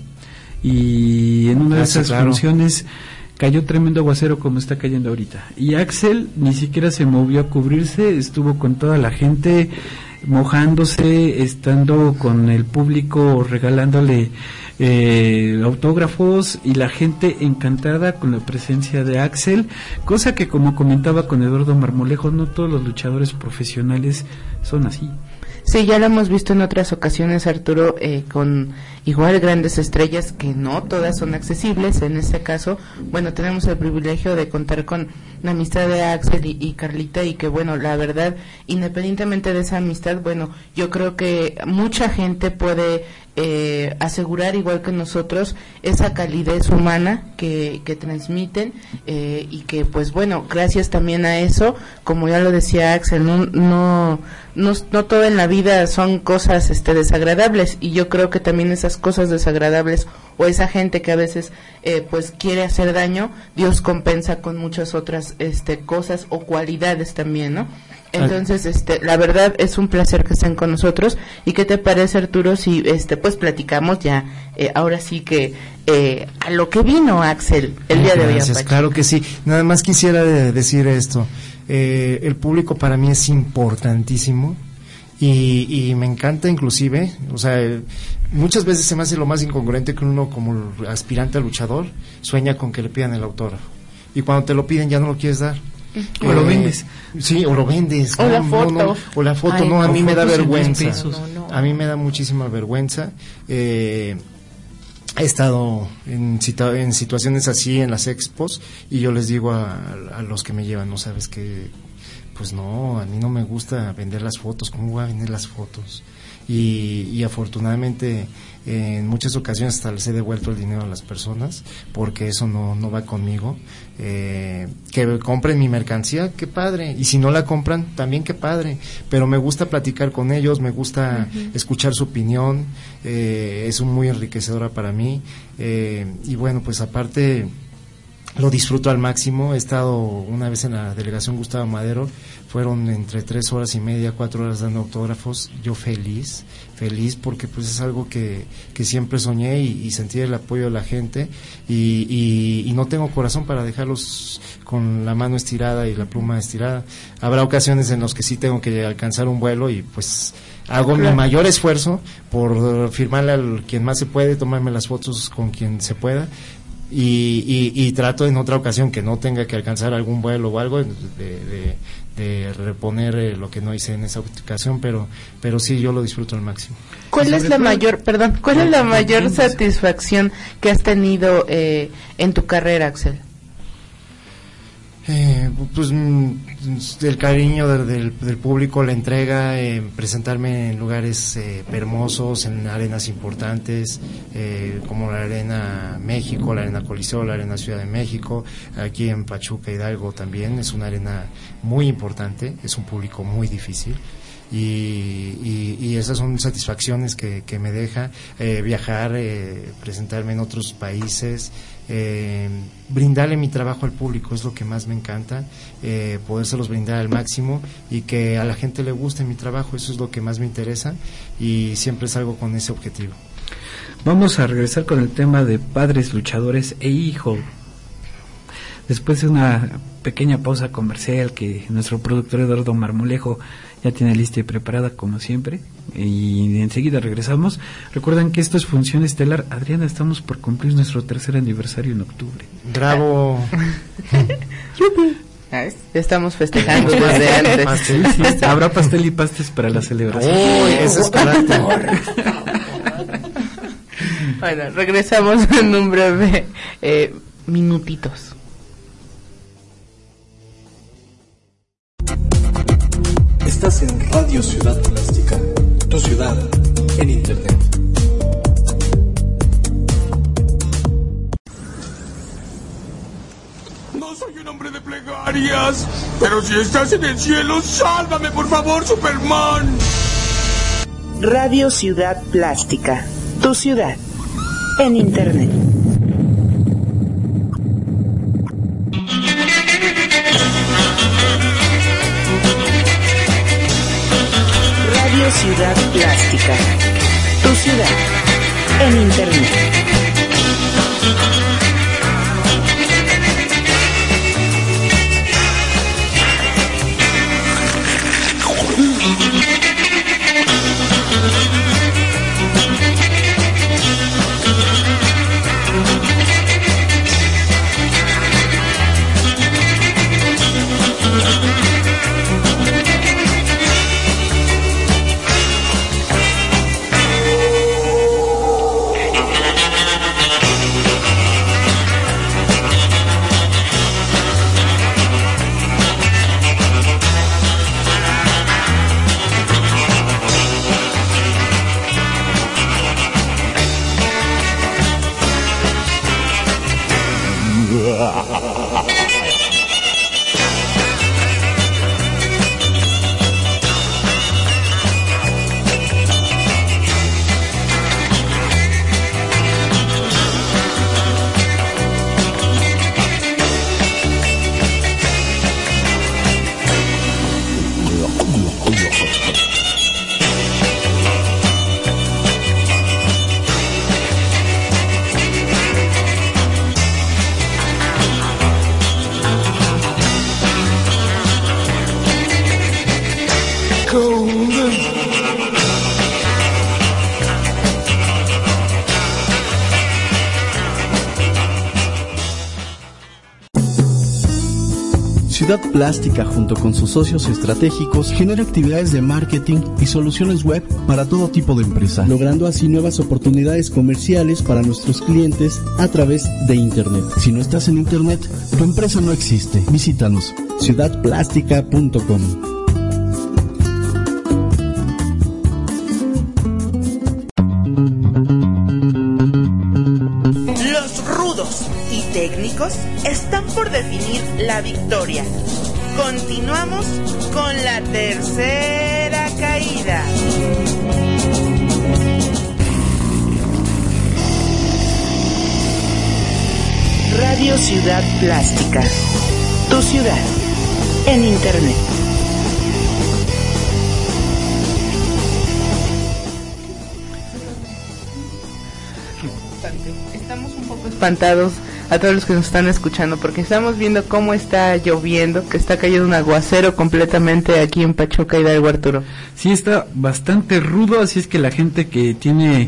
y en una de esas funciones cayó tremendo aguacero como está cayendo ahorita, y Axel ni siquiera se movió a cubrirse, estuvo con toda la gente mojándose, estando con el público, regalándole autógrafos, y la gente encantada con la presencia de Axel, cosa que, como comentaba con Eduardo Marmolejo, no todos los luchadores profesionales son así. Sí, ya lo hemos visto en otras ocasiones, Arturo, con igual grandes estrellas que no todas son accesibles. En este caso, bueno, tenemos el privilegio de contar con la amistad de Axel y Carlita, y que bueno, la verdad, independientemente de esa amistad, bueno, yo creo que mucha gente puede asegurar, igual que nosotros, esa calidez humana que transmiten, y que pues bueno, gracias también a eso, como ya lo decía Axel, no todo en la vida son cosas desagradables, y yo creo que también esas cosas desagradables, o esa gente que a veces pues quiere hacer daño, Dios compensa con muchas otras cosas o cualidades también, ¿no? Entonces, la verdad es un placer que estén con nosotros. ¿Y qué te parece, Arturo, si pues platicamos ya, ahora sí que a lo que vino Axel el día de hoy? Gracias, claro que sí. Nada más quisiera decir esto. El público para mí es importantísimo, y me encanta, inclusive, o sea, muchas veces se me hace lo más incongruente que uno, como aspirante a luchador, sueña con que le pidan el autógrafo, y cuando te lo piden ya no lo quieres dar. O lo vendes. Sí, o lo vendes. O la foto. O la foto. Ay, a mí me da vergüenza. No. A mí me da muchísima vergüenza. He estado en situaciones así en las expos, y yo les digo a los que me llevan, no sabes que pues no, a mí no me gusta vender las fotos, ¿cómo voy a vender las fotos? Y afortunadamente en muchas ocasiones hasta les he devuelto el dinero a las personas porque eso no va conmigo. Que compren mi mercancía, qué padre, y si no la compran también qué padre, pero me gusta platicar con ellos, me gusta escuchar su opinión, es muy enriquecedora para mí, y bueno, pues aparte lo disfruto al máximo. He estado una vez en la delegación Gustavo Madero, fueron entre 3 horas y media, 4 horas dando autógrafos, yo feliz porque pues es algo que siempre soñé y sentí el apoyo de la gente y no tengo corazón para dejarlos con la mano estirada y la pluma estirada. Habrá ocasiones en las que sí tengo que alcanzar un vuelo y pues hago mi mayor esfuerzo por firmarle a quien más se puede, tomarme las fotos con quien se pueda. Y trato en otra ocasión que no tenga que alcanzar algún vuelo o algo de reponer lo que no hice en esa ocasión, pero sí, yo lo disfruto al máximo. ¿Cuál es la mayor satisfacción que has tenido en tu carrera, Axel? Pues el cariño del público, la entrega, presentarme en lugares hermosos, en arenas importantes, como la Arena México, la Arena Coliseo, la Arena Ciudad de México, aquí en Pachuca, Hidalgo también, es una arena muy importante, es un público muy difícil. Y esas son satisfacciones que me deja viajar, presentarme en otros países, brindarle mi trabajo al público es lo que más me encanta, podérselos brindar al máximo y que a la gente le guste mi trabajo, eso es lo que más me interesa y siempre salgo con ese objetivo. Vamos a regresar con el tema de padres luchadores e hijos. Después de una pequeña pausa comercial que nuestro productor Eduardo Marmolejo ya tiene lista y preparada como siempre, y enseguida regresamos. Recuerden que esto es Función Estelar. Adriana, estamos por cumplir nuestro 3er aniversario en octubre. ¡Bravo! Estamos festejando desde antes. Pastel, sí, habrá pastel y pastes para la celebración. ¡Uy, eso es carácter! Bueno, regresamos en un breve minutitos. Estás en Radio Ciudad Plástica, tu ciudad en Internet. No soy un hombre de plegarias, pero si estás en el cielo, sálvame por favor, Superman. Radio Ciudad Plástica, tu ciudad en Internet. Radio Ciudad Plástica, tu ciudad en Internet. Ciudad Plástica, junto con sus socios estratégicos, genera actividades de marketing y soluciones web para todo tipo de empresa, logrando así nuevas oportunidades comerciales para nuestros clientes a través de Internet. Si no estás en Internet, tu empresa no existe. Visítanos, ciudadplástica.com. Y técnicos están por definir la victoria. Continuamos con la tercera caída. Radio Ciudad Plástica. Tu ciudad en Internet. Estamos un poco espantados a todos los que nos están escuchando porque estamos viendo cómo está lloviendo, que está cayendo un aguacero completamente aquí en Pachuca, Hidalgo, Arturo. Sí, está bastante rudo, así es que la gente que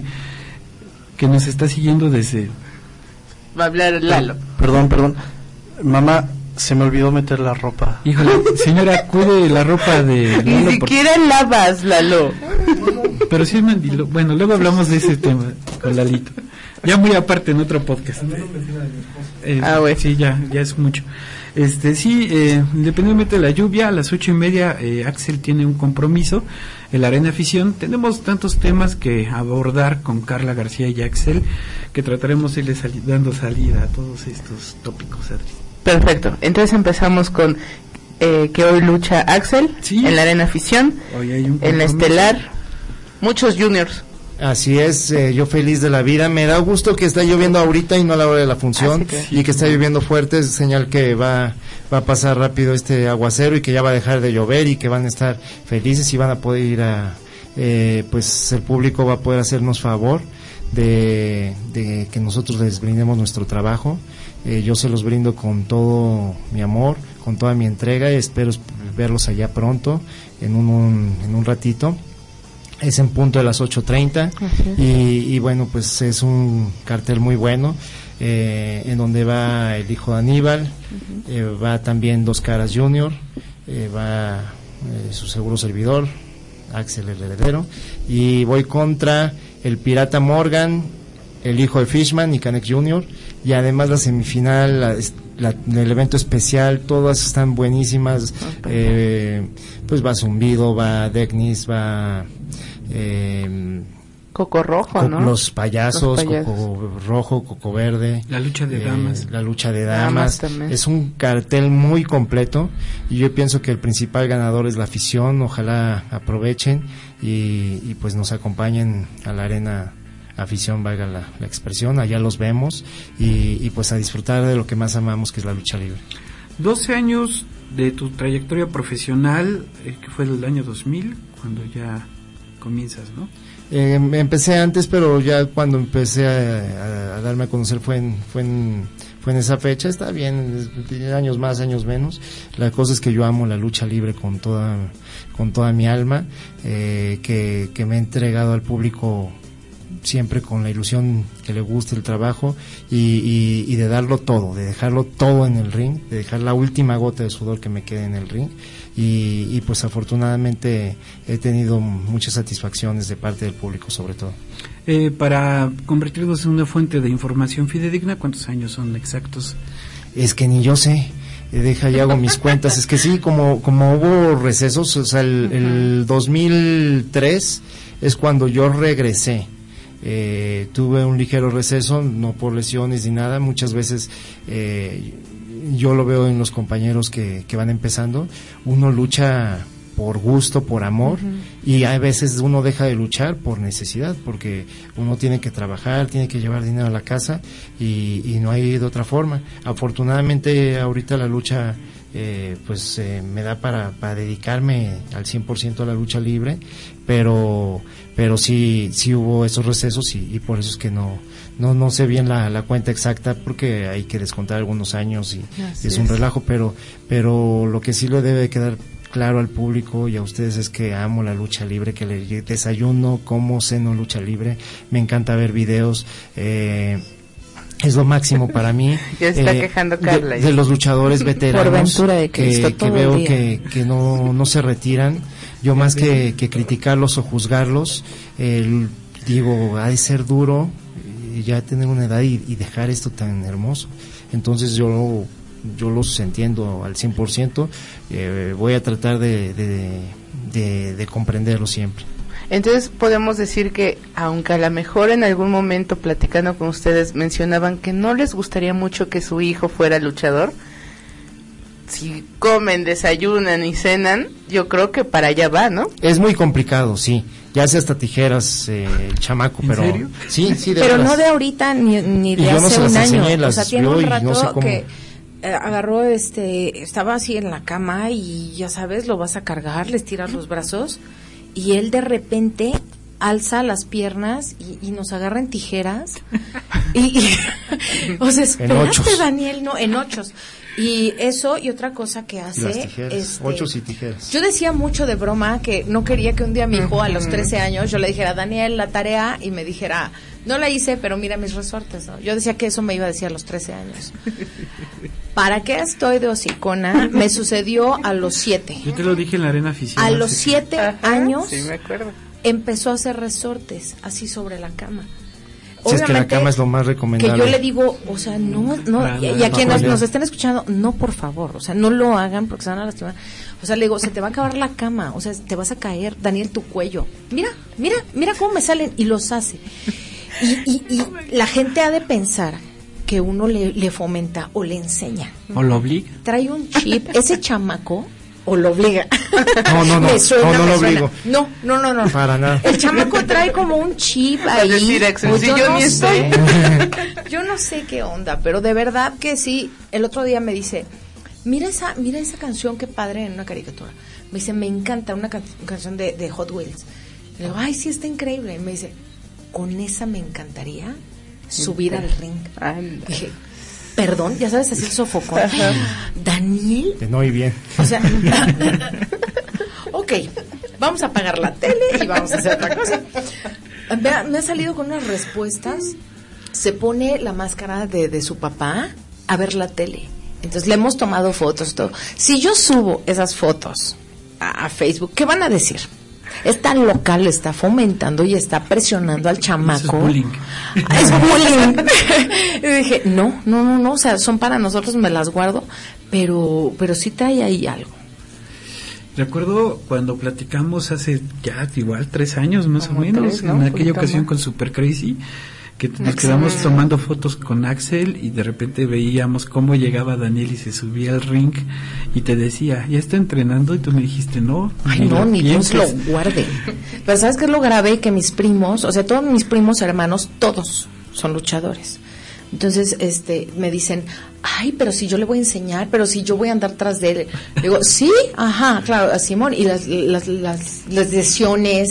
nos está siguiendo desde... Va a hablar Lalo. Perdón. Mamá, se me olvidó meter la ropa. Híjole, señora, cuide la ropa de Lalo. Ni siquiera lavas, Lalo. Pero sí es mandilo. Bueno, luego hablamos de ese tema con Lalito. Ya muy aparte en otro podcast. Bueno. Sí, ya es mucho. Independientemente de la lluvia, a las 8:30 Axel tiene un compromiso en la Arena Afición. Tenemos tantos temas que abordar con Carla García y Axel que trataremos de irles dando salida a todos estos tópicos, Adri. Perfecto. Entonces empezamos con que hoy lucha Axel en la Arena Afición, hoy hay un en la Estelar, muchos juniors. Así es, yo feliz de la vida. Me da gusto que está lloviendo ahorita y no a la hora de la función, y que está lloviendo fuerte, es señal que va a pasar rápido este aguacero y que ya va a dejar de llover y que van a estar felices y van a poder ir pues el público va a poder hacernos favor de que nosotros les brindemos nuestro trabajo. Yo se los brindo con todo mi amor, con toda mi entrega, y espero verlos allá pronto, en un ratito. Es en punto de las 8:30 y bueno, pues es un cartel muy bueno, en donde va el hijo de Aníbal, va también Dos Caras Junior, va su seguro servidor, Axel el heredero, y voy contra el Pirata Morgan, el hijo de Fishman y Canek Junior, y además la semifinal, el evento especial, todas están buenísimas. Pues va Zumbido, va Degnis, va Coco Rojo, ¿no? Los payasos, Coco Rojo, Coco Verde, la lucha de damas, la lucha de damas. Es un cartel muy completo y yo pienso que el principal ganador es la afición. Ojalá aprovechen y pues nos acompañen a la Arena Afición, valga la expresión. Allá los vemos y pues a disfrutar de lo que más amamos, que es la lucha libre. 12 años de tu trayectoria profesional, que fue el año 2000, cuando ya comienzas, ¿no? Empecé antes, pero ya cuando empecé a darme a conocer fue en esa fecha. Está bien, años más, años menos. La cosa es que yo amo la lucha libre con toda mi alma, que me he entregado al público siempre con la ilusión que le guste el trabajo y de darlo todo, de dejarlo todo en el ring, de dejar la última gota de sudor que me quede en el ring y pues afortunadamente he tenido muchas satisfacciones de parte del público, sobre todo. Para convertirlos en una fuente de información fidedigna, ¿cuántos años son exactos? Es que ni yo sé. Deja y hago mis cuentas. Es que sí, como hubo recesos, o sea, el 2003 es cuando yo regresé. Tuve un ligero receso, no por lesiones ni nada. Muchas veces yo lo veo en los compañeros que van empezando. Uno lucha por gusto, por amor, y a veces uno deja de luchar por necesidad, porque uno tiene que trabajar, tiene que llevar dinero a la casa y no hay de otra forma. Afortunadamente ahorita la lucha me da para dedicarme al 100% a la lucha libre, pero sí hubo esos recesos y por eso es que no sé bien la cuenta exacta, porque hay que descontar algunos años y es un relajo, pero lo que sí le debe quedar claro al público y a ustedes es que amo la lucha libre, que le desayuno, como, ceno lucha libre, me encanta ver videos, es lo máximo para mí. Ya se está quejando Carla. De los luchadores veteranos Por ventura de Cristo, que veo que no se retiran. Yo más que criticarlos o juzgarlos, digo, ha de ser duro ya tener una edad y dejar esto tan hermoso. Entonces yo los entiendo al 100%, voy a tratar de comprenderlo siempre. Entonces podemos decir que, aunque a lo mejor en algún momento platicando con ustedes mencionaban que no les gustaría mucho que su hijo fuera luchador, si comen, desayunan y cenan, yo creo que para allá va, ¿no? Es muy complicado, sí. Ya hace hasta tijeras el chamaco, pero... ¿En serio? Sí, de pero veras. no de ahorita ni de hace un año. O sea, tiene un rato que agarró, estaba así en la cama y ya sabes, lo vas a cargar, les tiras los brazos y él de repente alza las piernas y nos agarra en tijeras y o sea, espérate, Daniel, no, en ochos. Y eso, y otra cosa que hace, las tijeras, ochos y tijeras. Yo decía mucho de broma que no quería que un día mi hijo a los 13 años yo le dijera, Daniel, la tarea, y me dijera, no la hice, pero mira mis resortes, ¿no? Yo decía que eso me iba a decir a los 13 años. ¿Para qué estoy de hocicona? Me sucedió a los 7. Yo te lo dije en la arena física. A los 7 años sí, me acuerdo. Empezó a hacer resortes así sobre la cama. Si es que la cama es lo más recomendable. Que yo le digo, o sea, no, y a quienes nos estén escuchando, no, por favor, o sea, no lo hagan porque se van a lastimar. O sea, le digo, se te va a acabar la cama, o sea, te vas a caer, Daniel, tu cuello. Mira cómo me salen, y los hace. Y la gente ha de pensar que uno le fomenta o le enseña. O lo obliga. Trae un chip, ese chamaco, o lo obliga. No lo obligo. No. Para nada. El chamaco trae como un chip ahí. Decir, Pues si yo ni estoy. Yo no sé qué onda, pero de verdad que sí. El otro día me dice, mira esa canción, qué padre, en una caricatura. Me dice, me encanta una canción de Hot Wheels. Le digo, ay, sí, está increíble. Y me dice, con esa me encantaría subir al ring. Dije, perdón, ya sabes, así el sofocón. Daniel. No, y bien. O sea, ok, vamos a apagar la tele y vamos a hacer otra cosa. Me ha salido con unas respuestas. Se pone la máscara de su papá a ver la tele. Entonces le hemos tomado fotos, todo. Si yo subo esas fotos a Facebook, ¿qué van a decir? Esta local está fomentando y está presionando al chamaco. Eso es bullying. Es bullying. Y dije, no, o sea, son para nosotros, me las guardo, pero sí trae ahí algo. Recuerdo cuando platicamos hace ya igual 3 años más como o menos, 3, ¿no? en aquella ocasión con Super Crazy, que nos quedamos tomando fotos con Axel y de repente veíamos cómo llegaba Daniel y se subía al ring y te decía, ¿ya está entrenando? Y tú me dijiste, no. Ay, no, ni Dios lo guarde. Pero ¿sabes qué es lo grave? Que mis primos, o sea, todos mis primos hermanos, todos son luchadores. Entonces, me dicen, ay, pero si yo le voy a enseñar, pero si yo voy a andar tras de él. Digo, sí, ajá, claro, a Simón, y las lesiones,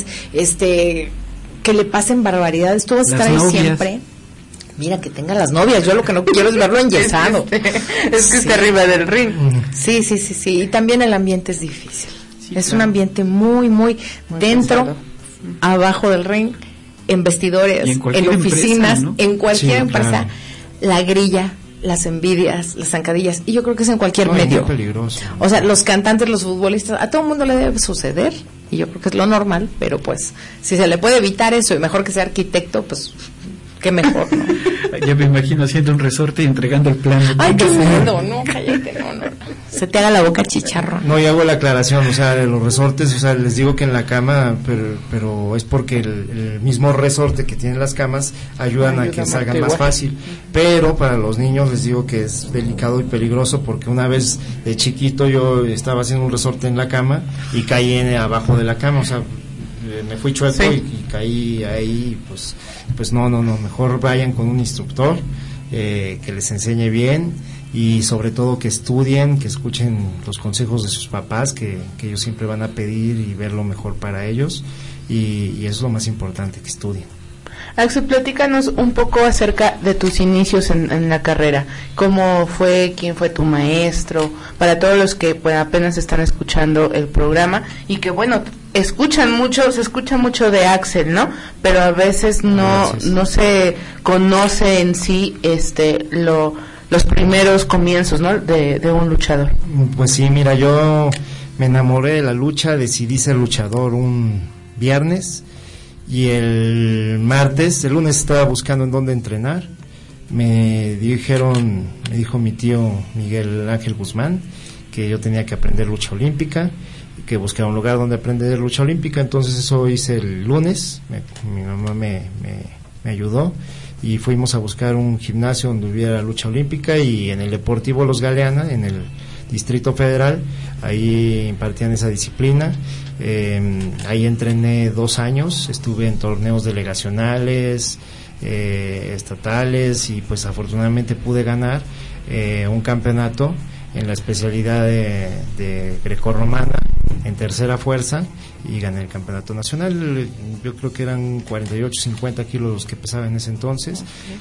que le pasen barbaridades, tú vas a estar ahí siempre. Mira, que tenga las novias, yo lo que no quiero es verlo enyesado. Es que está arriba del ring. Sí, y también el ambiente es difícil. Sí, es un ambiente muy, muy dentro, pesado. Abajo del ring, en vestidores, en oficinas, empresa, ¿no? En cualquier empresa, claro. La grilla, las envidias, las zancadillas, y yo creo que es en cualquier medio. Es peligroso. O sea, los cantantes, los futbolistas, a todo el mundo le debe suceder, y yo creo que es lo normal, pero pues, si se le puede evitar eso, y mejor que sea arquitecto, pues, qué mejor, ¿no? Ya me imagino haciendo un resorte y entregando el plano. Ay, qué miedo, no, cállate, no. Se te haga la boca chicharrón. No, y hago la aclaración, o sea, de los resortes, o sea, les digo que en la cama, pero es porque el mismo resorte que tienen las camas ayudan a que salga más fácil. Pero para los niños les digo que es delicado y peligroso, porque una vez de chiquito yo estaba haciendo un resorte en la cama y caí abajo de la cama, o sea, me fui chueco y caí ahí, pues no, mejor vayan con un instructor que les enseñe bien y sobre todo que estudien, que escuchen los consejos de sus papás, que ellos siempre van a pedir y ver lo mejor para ellos, y eso es lo más importante, que estudien. Axel, platícanos un poco acerca de tus inicios en la carrera. ¿Cómo fue? ¿Quién fue tu maestro? Para todos los que pues, apenas están escuchando el programa y que bueno, se escucha mucho de Axel, ¿no? Pero a veces no se conoce en sí los primeros comienzos, ¿no? de un luchador. Pues sí, mira, yo me enamoré de la lucha, decidí ser luchador un viernes y el lunes estaba buscando en dónde entrenar. Me dijo mi tío Miguel Ángel Guzmán que yo tenía que aprender lucha olímpica, que buscara un lugar donde aprender lucha olímpica. Entonces eso hice el lunes, mi mamá me ayudó y fuimos a buscar un gimnasio donde hubiera lucha olímpica, y en el Deportivo Los Galeana, en el Distrito Federal, ahí impartían esa disciplina. Ahí entrené 2 años, estuve en torneos delegacionales, estatales, y pues afortunadamente pude ganar un campeonato en la especialidad de grecorromana en tercera fuerza, y gané el campeonato nacional. Yo creo que eran 48-50 kilos los que pesaba en ese entonces.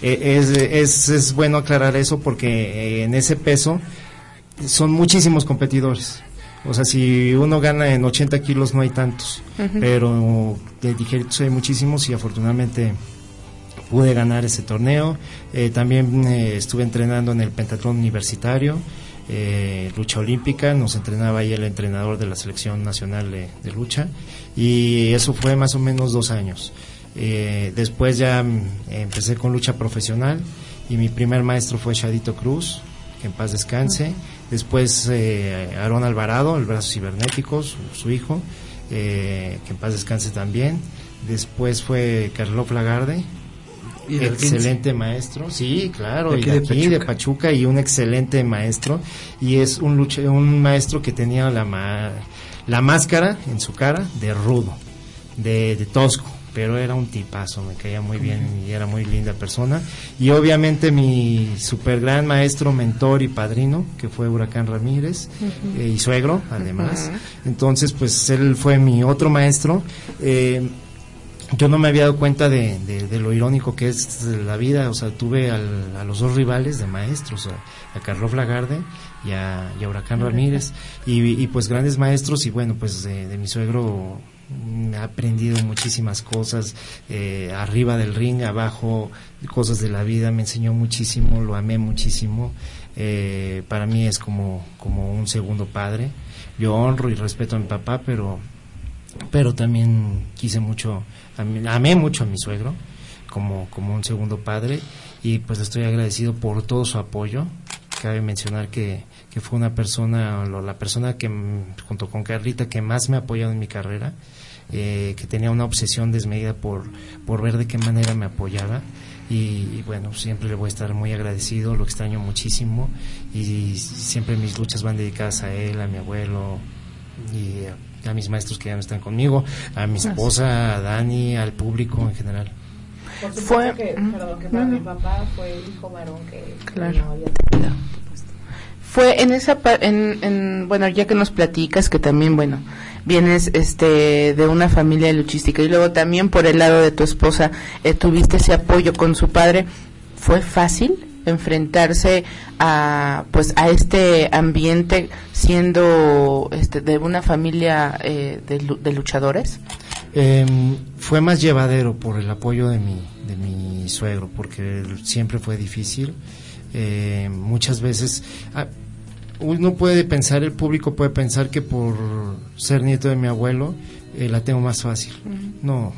Es bueno aclarar eso porque en ese peso son muchísimos competidores. O sea, si uno gana en 80 kilos no hay tantos, pero de ligeritos hay muchísimos, y afortunadamente pude ganar ese torneo. También estuve entrenando en el pentatlón universitario, lucha olímpica. Nos entrenaba ahí el entrenador de la selección nacional de lucha, y eso fue más o menos 2 años. Después ya empecé con lucha profesional, y mi primer maestro fue Shadito Cruz, que en paz descanse. Después Aarón Alvarado, el brazo cibernético, su hijo, que en paz descanse también. Después fue Carlos Lagarde, excelente maestro, sí, claro, y de aquí de Pachuca, y un excelente maestro, y es un maestro que tenía la máscara en su cara de rudo, de tosco, pero era un tipazo, me caía muy bien y era muy linda persona. Y obviamente mi super gran maestro, mentor y padrino, que fue Huracán Ramírez, y suegro además. Entonces pues él fue mi otro maestro. Yo no me había dado cuenta de lo irónico que es la vida. O sea, tuve a los 2 rivales de maestros, a Carlos Lagarde y a Huracán Ramírez, y pues grandes maestros. Y bueno, pues de mi suegro he aprendido muchísimas cosas, arriba del ring, abajo, cosas de la vida. Me enseñó muchísimo, lo amé muchísimo. Para mí es como un segundo padre. Yo honro y respeto a mi papá, pero también amé mucho a mi suegro como un segundo padre, y pues estoy agradecido por todo su apoyo. Cabe mencionar que fue la persona que junto con Carlita que más me ha apoyado en mi carrera, que tenía una obsesión desmedida por ver de qué manera me apoyaba, y bueno, siempre le voy a estar muy agradecido, lo extraño muchísimo, y siempre mis luchas van dedicadas a él, a mi abuelo y a mis maestros que ya no están conmigo, a mi esposa, a Dani, al público en general. Por supuesto que para mi papá fue el hijo varón que no había tenido. Fue bueno, ya que nos platicas que también, bueno, vienes de una familia luchística, y luego también por el lado de tu esposa tuviste ese apoyo con su padre. ¿Fue fácil enfrentarse a este ambiente siendo de una familia de luchadores? Fue más llevadero por el apoyo de mi suegro, porque siempre fue difícil. Muchas veces uno puede pensar, el público puede pensar que por ser nieto de mi abuelo la tengo más fácil. No.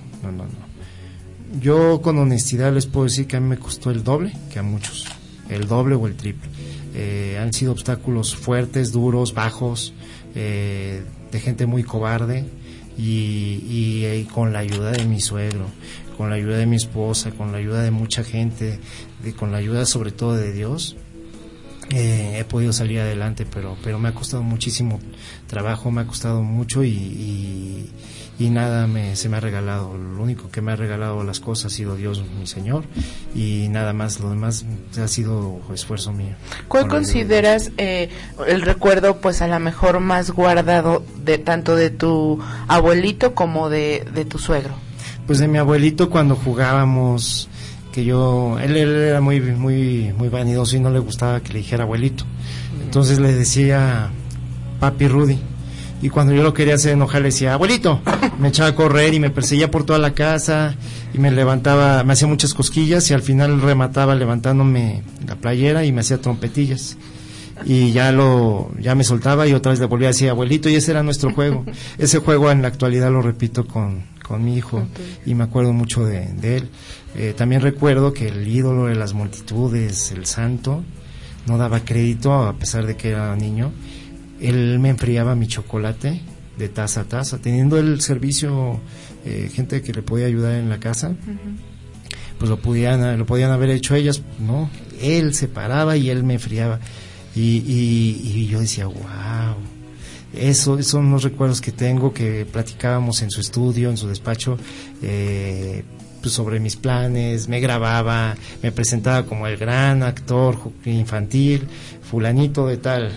Yo con honestidad les puedo decir que a mí me costó el doble que a muchos, el doble o el triple. Han sido obstáculos fuertes, duros, bajos, de gente muy cobarde, y con la ayuda de mi suegro, con la ayuda de mi esposa, con la ayuda de mucha gente, con la ayuda sobre todo de Dios, he podido salir adelante, pero me ha costado muchísimo trabajo, me ha costado mucho, y nada se me ha regalado. Lo único que me ha regalado las cosas ha sido Dios, mi Señor, y nada más. Lo demás ha sido esfuerzo mío. ¿Cuál consideras el recuerdo, pues a lo mejor más guardado tanto de tu abuelito como de tu suegro? Pues de mi abuelito, cuando jugábamos, que él era muy muy muy vanidoso y no le gustaba que le dijera abuelito. Entonces le decía Papi Rudy. Y cuando yo lo quería hacer enojar, le decía, abuelito, me echaba a correr y me perseguía por toda la casa y me levantaba, me hacía muchas cosquillas y al final remataba levantándome la playera y me hacía trompetillas. Y ya me soltaba y otra vez le volvía a decir, abuelito, y ese era nuestro juego. Ese juego en la actualidad lo repito con mi hijo y me acuerdo mucho de él. También recuerdo que el ídolo de las multitudes, el santo, no daba crédito a pesar de que era niño. Él me enfriaba mi chocolate de taza a taza, teniendo el servicio, gente que le podía ayudar en la casa, pues lo podían haber hecho ellas, no, él se paraba y él me enfriaba, y yo decía, wow, esos son unos recuerdos que tengo, que platicábamos en su estudio, en su despacho, pues sobre mis planes, me grababa, me presentaba como el gran actor infantil, fulanito de tal,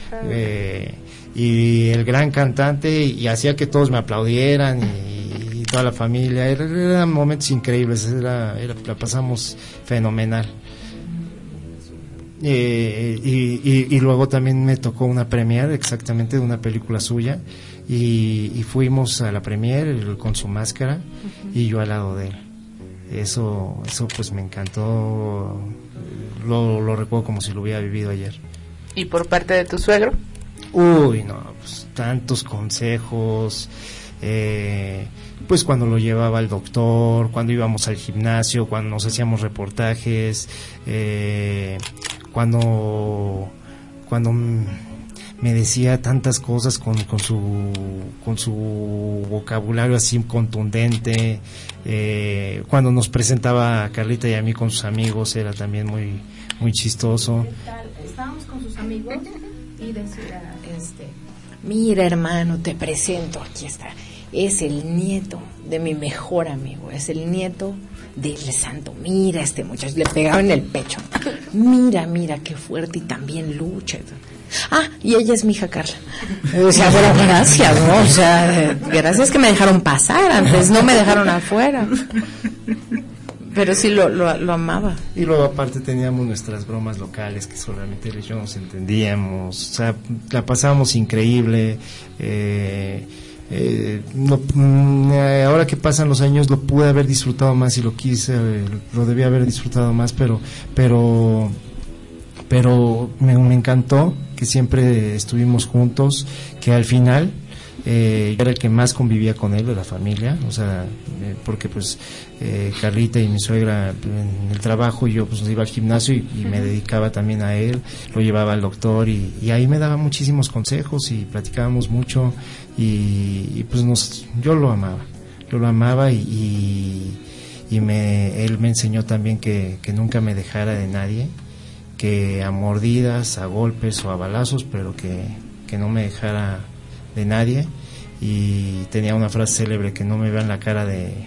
y el gran cantante, y hacía que todos me aplaudieran y toda la familia, eran momentos increíbles, la pasamos fenomenal. Y luego también me tocó una premiere exactamente de una película suya y fuimos a la premiere, él con su máscara y yo al lado de él. Eso pues me encantó, lo recuerdo como si lo hubiera vivido ayer. ¿Y por parte de tu suegro? Uy, no, pues tantos consejos, pues cuando lo llevaba al doctor, cuando íbamos al gimnasio, cuando nos hacíamos reportajes, cuando me decía tantas cosas con su vocabulario así contundente, cuando nos presentaba a Carlita y a mí con sus amigos, era también muy, muy chistoso. Estábamos con sus amigos y decía, mira hermano, te presento, aquí está, es el nieto de mi mejor amigo, es el nieto del santo, mira este muchacho, le pegaba en el pecho, mira qué fuerte y también lucha. Y ella es mi hija Carla. O sea, bueno, gracias, ¿no? O sea, gracias que me dejaron pasar, antes no me dejaron afuera. Pero sí lo amaba. Y luego aparte teníamos nuestras bromas locales que solamente él y yo nos entendíamos, o sea, la pasábamos increíble. Ahora que pasan los años lo pude haber disfrutado más y lo quise, lo debía haber disfrutado más, pero me encantó que siempre estuvimos juntos, que al final yo era el que más convivía con él de la familia, o sea, porque pues Carlita y mi suegra en el trabajo y yo pues iba al gimnasio y me dedicaba también a él, lo llevaba al doctor y ahí me daba muchísimos consejos y platicábamos mucho y pues yo lo amaba y él me enseñó también que nunca me dejara de nadie, que a mordidas, a golpes o a balazos, pero que no me dejara de nadie, y tenía una frase célebre, que no me vean la cara de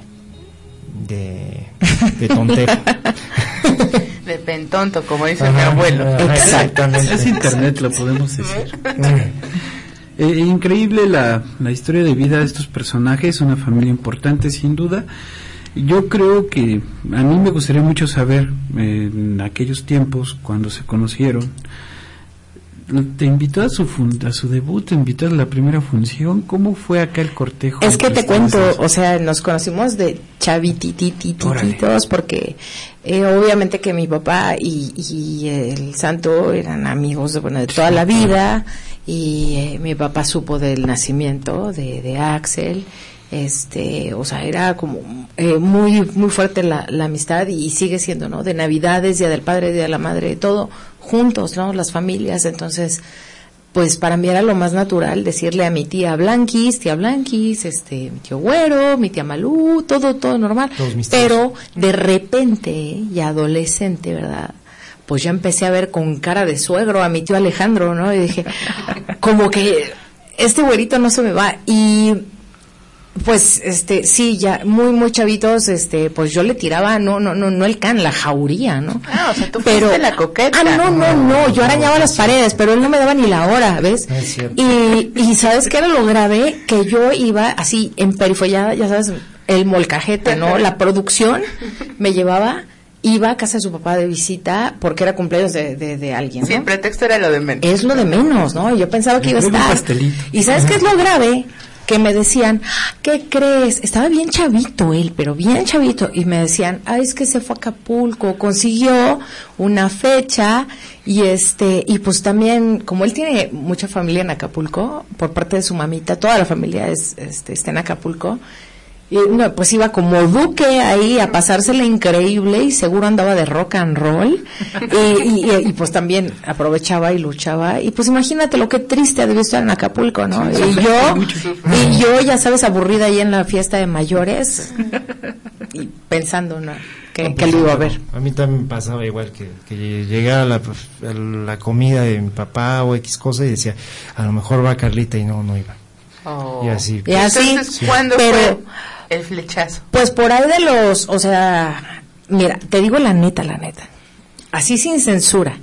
tontero. De pentonto, como dice mi abuelo. Exactamente. Es internet, lo podemos decir. Increíble la historia de vida de estos personajes, una familia importante sin duda. Yo creo que a mí me gustaría mucho saber, en aquellos tiempos cuando se conocieron, te invitó a su debut, te invitó a la primera función, ¿cómo fue acá el cortejo? Es que te cuento, o sea, nos conocimos de chavitititititos, porque obviamente que mi papá y el santo eran amigos de toda la vida, y mi papá supo del nacimiento de Axel. O sea, era como muy muy fuerte la amistad, y sigue siendo, ¿no? De Navidades, Día del Padre, Día de la Madre, todo juntos, ¿no? Las familias. Entonces, pues para mí era lo más natural decirle a mi tía Blanquis, mi tío Güero, mi tía Malú, todo normal. Pero de repente, ya adolescente, ¿verdad? Pues ya empecé a ver con cara de suegro a mi tío Alejandro, ¿no? Y dije, como que este güerito no se me va. Y pues sí, ya muy chavitos, pues yo le tiraba no el can, la jauría, ¿no? O sea, tú fuiste la coqueta. No, yo arañaba las paredes, pero él no me daba ni la hora, ¿ves? Es cierto. Y ¿sabes qué era lo grave? Que yo iba así emperifollada, ya sabes, el molcajete, ¿no? La producción me llevaba iba a casa de su papá de visita porque era cumpleaños de alguien, ¿no? Sí, el pretexto era lo de menos. Es lo de menos, ¿no? Y yo pensaba que iba a estar. ¿Y sabes qué es lo grave? Que me decían, ¿qué crees? Estaba bien chavito él, pero bien chavito. Y me decían, es que se fue a Acapulco, consiguió una fecha y pues también, como él tiene mucha familia en Acapulco, por parte de su mamita, toda la familia está en Acapulco. Y no, pues iba como duque ahí a pasársela increíble y seguro andaba de rock and roll y pues también aprovechaba y luchaba y pues imagínate lo que triste debió estar en Acapulco, ¿no? Sí, y yo ya sabes aburrida ahí en la fiesta de mayores y pensando, ¿no? que lo iba a ver. A mí también me pasaba igual que llegara la comida de mi papá o X cosa y decía, a lo mejor va Carlita y no iba. Y así. Entonces, sí, ¿cuándo pero, fue el flechazo? Pues por ahí de los, o sea, mira, te digo la neta, así sin censura.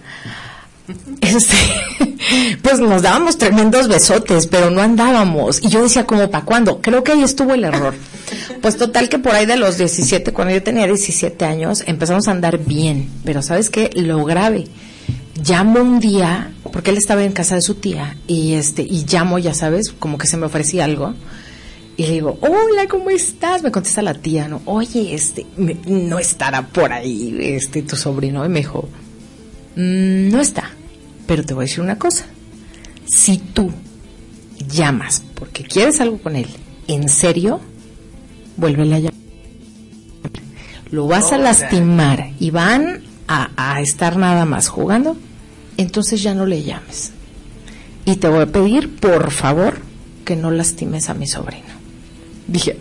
Pues nos dábamos tremendos besotes, pero no andábamos. Y yo decía, ¿cómo para cuándo? Creo que ahí estuvo el error. Pues total que por ahí de los 17, cuando yo tenía 17 años, empezamos a andar bien. Pero ¿sabes qué? Lo grave. Llamo un día, porque él estaba en casa de su tía, y llamo, ya sabes, como que se me ofrecía algo. Y le digo, hola, ¿cómo estás? Me contesta la tía, ¿no? Oye, no estará por ahí, tu sobrino. Y me dijo, no está, pero te voy a decir una cosa. Si tú llamas porque quieres algo con él, en serio, vuélvele a llamar. Lo vas a lastimar y van a estar nada más jugando, entonces ya no le llames. Y te voy a pedir, por favor, que no lastimes a mi sobrino. Dije,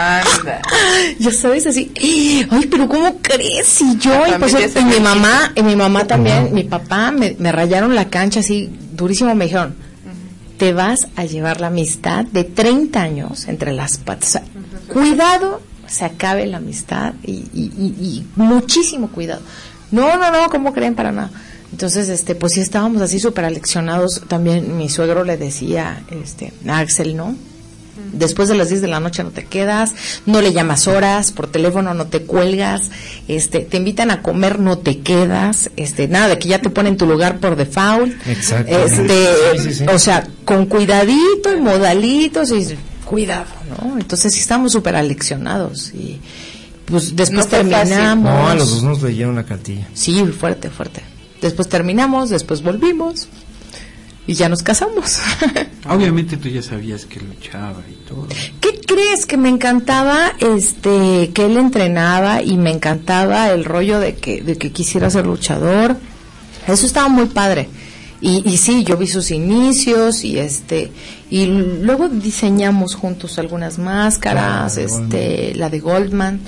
ya sabes, así, ay, pero ¿cómo crees? Y yo, y pues mi mamá también, mi papá, me rayaron la cancha así, durísimo, me dijeron, te vas a llevar la amistad de 30 años entre las patas. O sea, cuidado, se acabe la amistad y muchísimo cuidado. No, ¿cómo creen? Para nada. Entonces, pues sí estábamos así súper aleccionados. También mi suegro le decía, a Axel, ¿no? Después de las 10 de la noche no te quedas, no le llamas horas, por teléfono no te cuelgas, te invitan a comer, no te quedas, nada de que ya te ponen en tu lugar por default. Exacto. Sí. O sea, con cuidadito y modalitos y cuidado, ¿no? Entonces sí estamos súper aleccionados y pues después terminamos. No, a los dos nos leyeron la cartilla. Sí, fuerte. Después terminamos, después volvimos y ya nos casamos. Obviamente tú ya sabías que luchaba y todo. ¿Qué crees? Que me encantaba que él entrenaba y me encantaba el rollo de que quisiera ser luchador. Eso estaba muy padre. Y sí, yo vi sus inicios y y luego diseñamos juntos algunas máscaras, la de Goldman,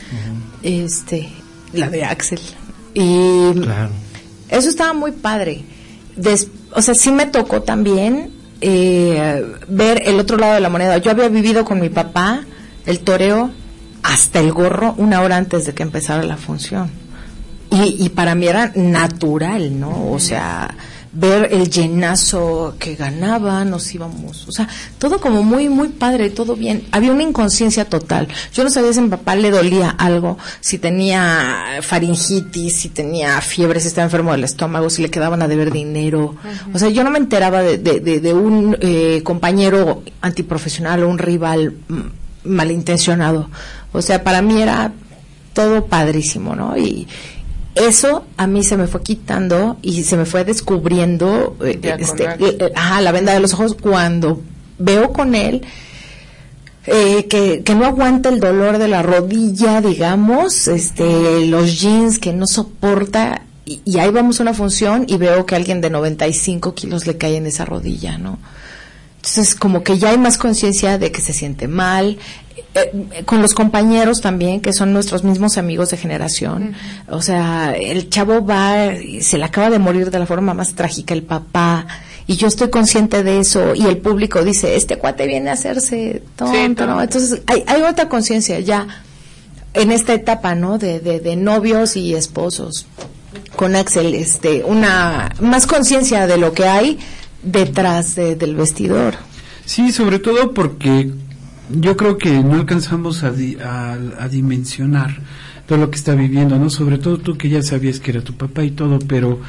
la de Axel. Y eso estaba muy padre. O sea, sí me tocó también ver el otro lado de la moneda. Yo había vivido con mi papá el toreo hasta el gorro 1 hora antes de que empezara la función. Y para mí era natural, ¿no? O sea, ver el llenazo que ganaba, nos íbamos, o sea, todo como muy, muy padre, todo bien. Había una inconsciencia total. Yo no sabía si a mi papá le dolía algo, si tenía faringitis, si tenía fiebre, si estaba enfermo del estómago, si le quedaban a deber dinero. O sea, yo no me enteraba de un compañero antiprofesional o un rival malintencionado. O sea, para mí era todo padrísimo, ¿no? Y eso a mí se me fue quitando y se me fue descubriendo la venda de los ojos cuando veo con él que no aguanta el dolor de la rodilla, digamos, los jeans que no soporta y ahí vamos a una función y veo que alguien de 95 kilos le cae en esa rodilla, ¿no? Entonces como que ya hay más conciencia de que se siente mal. Con los compañeros también, que son nuestros mismos amigos de generación. O sea, el chavo va y se le acaba de morir de la forma más trágica el papá, y yo estoy consciente de eso, y el público dice, este cuate viene a hacerse tonto, ¿no? Entonces hay otra conciencia ya en esta etapa, ¿no? De novios y esposos. Con Axel, una más conciencia de lo que hay detrás del vestidor. Sí, sobre todo porque yo creo que no alcanzamos a dimensionar todo lo que está viviendo, ¿no? Sobre todo tú que ya sabías que era tu papá y todo, pero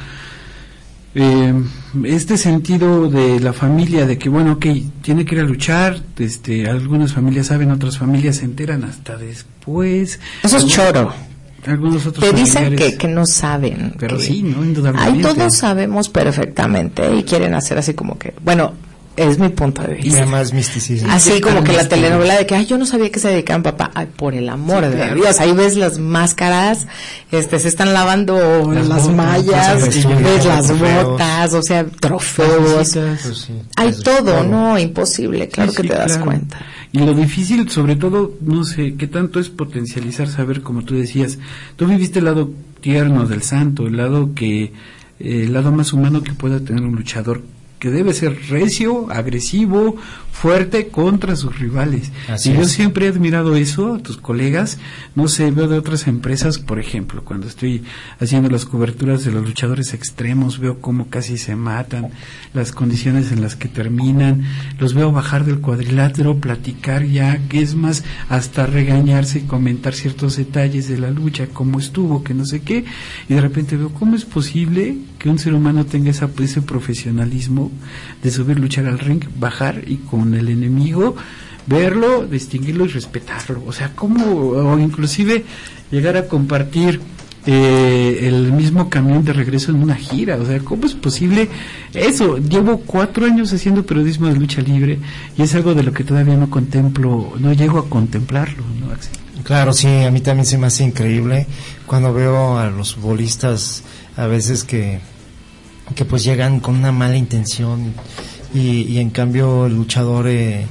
este sentido de la familia, de que bueno, ok, tiene que ir a luchar, algunas familias saben, otras familias se enteran hasta después. Eso es choro. Algunos otros te dicen familiares, que no saben. Pero sí, ¿no? Indudablemente. Ahí todos sabemos perfectamente y quieren hacer así como que, bueno, es mi punto de vista. Y más misticismo. Así como que la telenovela de que, ay, yo no sabía que se dedicaban papá. Ay, por el amor de Dios. Ahí ves las máscaras, se están lavando las mallas, ves las botas, o sea, trofeos. Pues sí, hay todo, ¿no? Imposible, claro que te das cuenta. Y lo difícil, sobre todo, no sé, qué tanto es potencializar, saber, como tú decías, tú viviste el lado tierno del santo, el lado más humano que pueda tener un luchador, que debe ser recio, agresivo, fuerte contra sus rivales. Así y yo es. siempre he admirado eso a tus colegas, no sé, veo de otras empresas, por ejemplo, cuando estoy haciendo las coberturas de los luchadores extremos, veo cómo casi se matan, las condiciones en las que terminan, los veo bajar del cuadrilátero, platicar ya, que es más, hasta regañarse y comentar ciertos detalles de la lucha, cómo estuvo, que no sé qué, y de repente veo cómo es posible que un ser humano tenga ese profesionalismo de subir, luchar al ring, bajar y con el enemigo verlo, distinguirlo y respetarlo. O sea, o inclusive llegar a compartir el mismo camión de regreso en una gira. O sea, ¿cómo es posible eso? Llevo 4 años haciendo periodismo de lucha libre y es algo de lo que todavía no contemplo, no llego a contemplarlo, ¿no, Axel? Claro, sí, a mí también se me hace increíble cuando veo a los futbolistas a veces que pues llegan con una mala intención y en cambio el luchador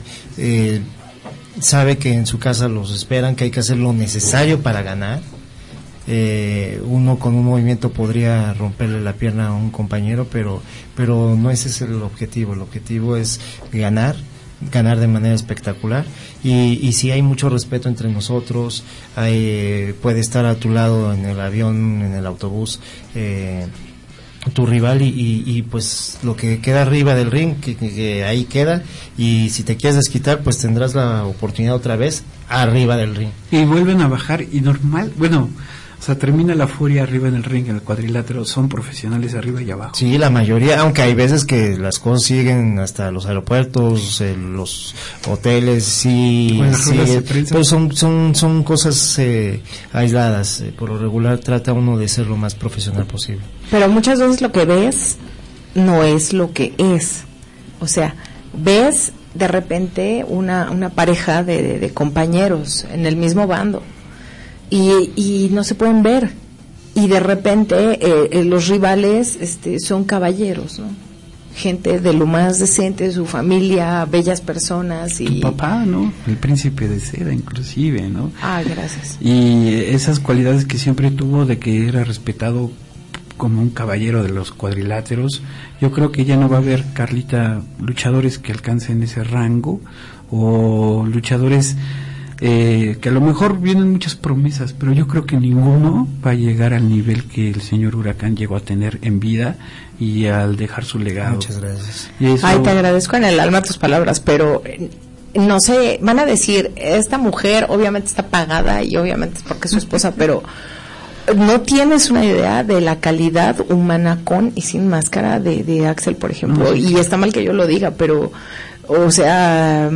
sabe que en su casa los esperan, que hay que hacer lo necesario para ganar. Uno con un movimiento podría romperle la pierna a un compañero, pero no ese es el objetivo. El objetivo es ganar de manera espectacular y si hay mucho respeto entre nosotros, puede estar a tu lado en el avión, en el autobús, tu rival y pues lo que queda arriba del ring que ahí queda, y si te quieres desquitar pues tendrás la oportunidad otra vez arriba del ring y vuelven a bajar y normal, bueno, o sea, termina la furia arriba en el ring, en el cuadrilátero, son profesionales arriba y abajo. Sí, la mayoría, aunque hay veces que las cosas siguen hasta los aeropuertos, los hoteles, sí, pero son cosas aisladas. Por lo regular trata uno de ser lo más profesional posible. Pero muchas veces lo que ves no es lo que es. O sea, ves de repente una pareja de compañeros en el mismo bando. Y no se pueden ver y de repente los rivales son caballeros, ¿no? Gente de lo más decente, de su familia, bellas personas. Y tu papá, ¿no? El príncipe de seda, inclusive, ¿no? Ah, gracias. Y esas cualidades que siempre tuvo de que era respetado como un caballero de los cuadriláteros. Yo creo que ya no va a haber, Carlita, luchadores que alcancen ese rango o luchadores que a lo mejor vienen muchas promesas, pero yo creo que ninguno va a llegar al nivel que el señor Huracán llegó a tener en vida y al dejar su legado. Muchas gracias. Ay, te agradezco en el alma tus palabras, pero no sé, van a decir, esta mujer obviamente está pagada y obviamente es porque es su esposa, pero no tienes una idea de la calidad humana con y sin máscara de Axel, por ejemplo, no, sí, y está mal que yo lo diga, pero, o sea...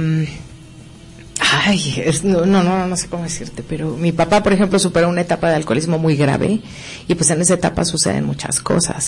Ay, no sé cómo decirte, pero mi papá, por ejemplo, superó una etapa de alcoholismo muy grave y pues en esa etapa suceden muchas cosas.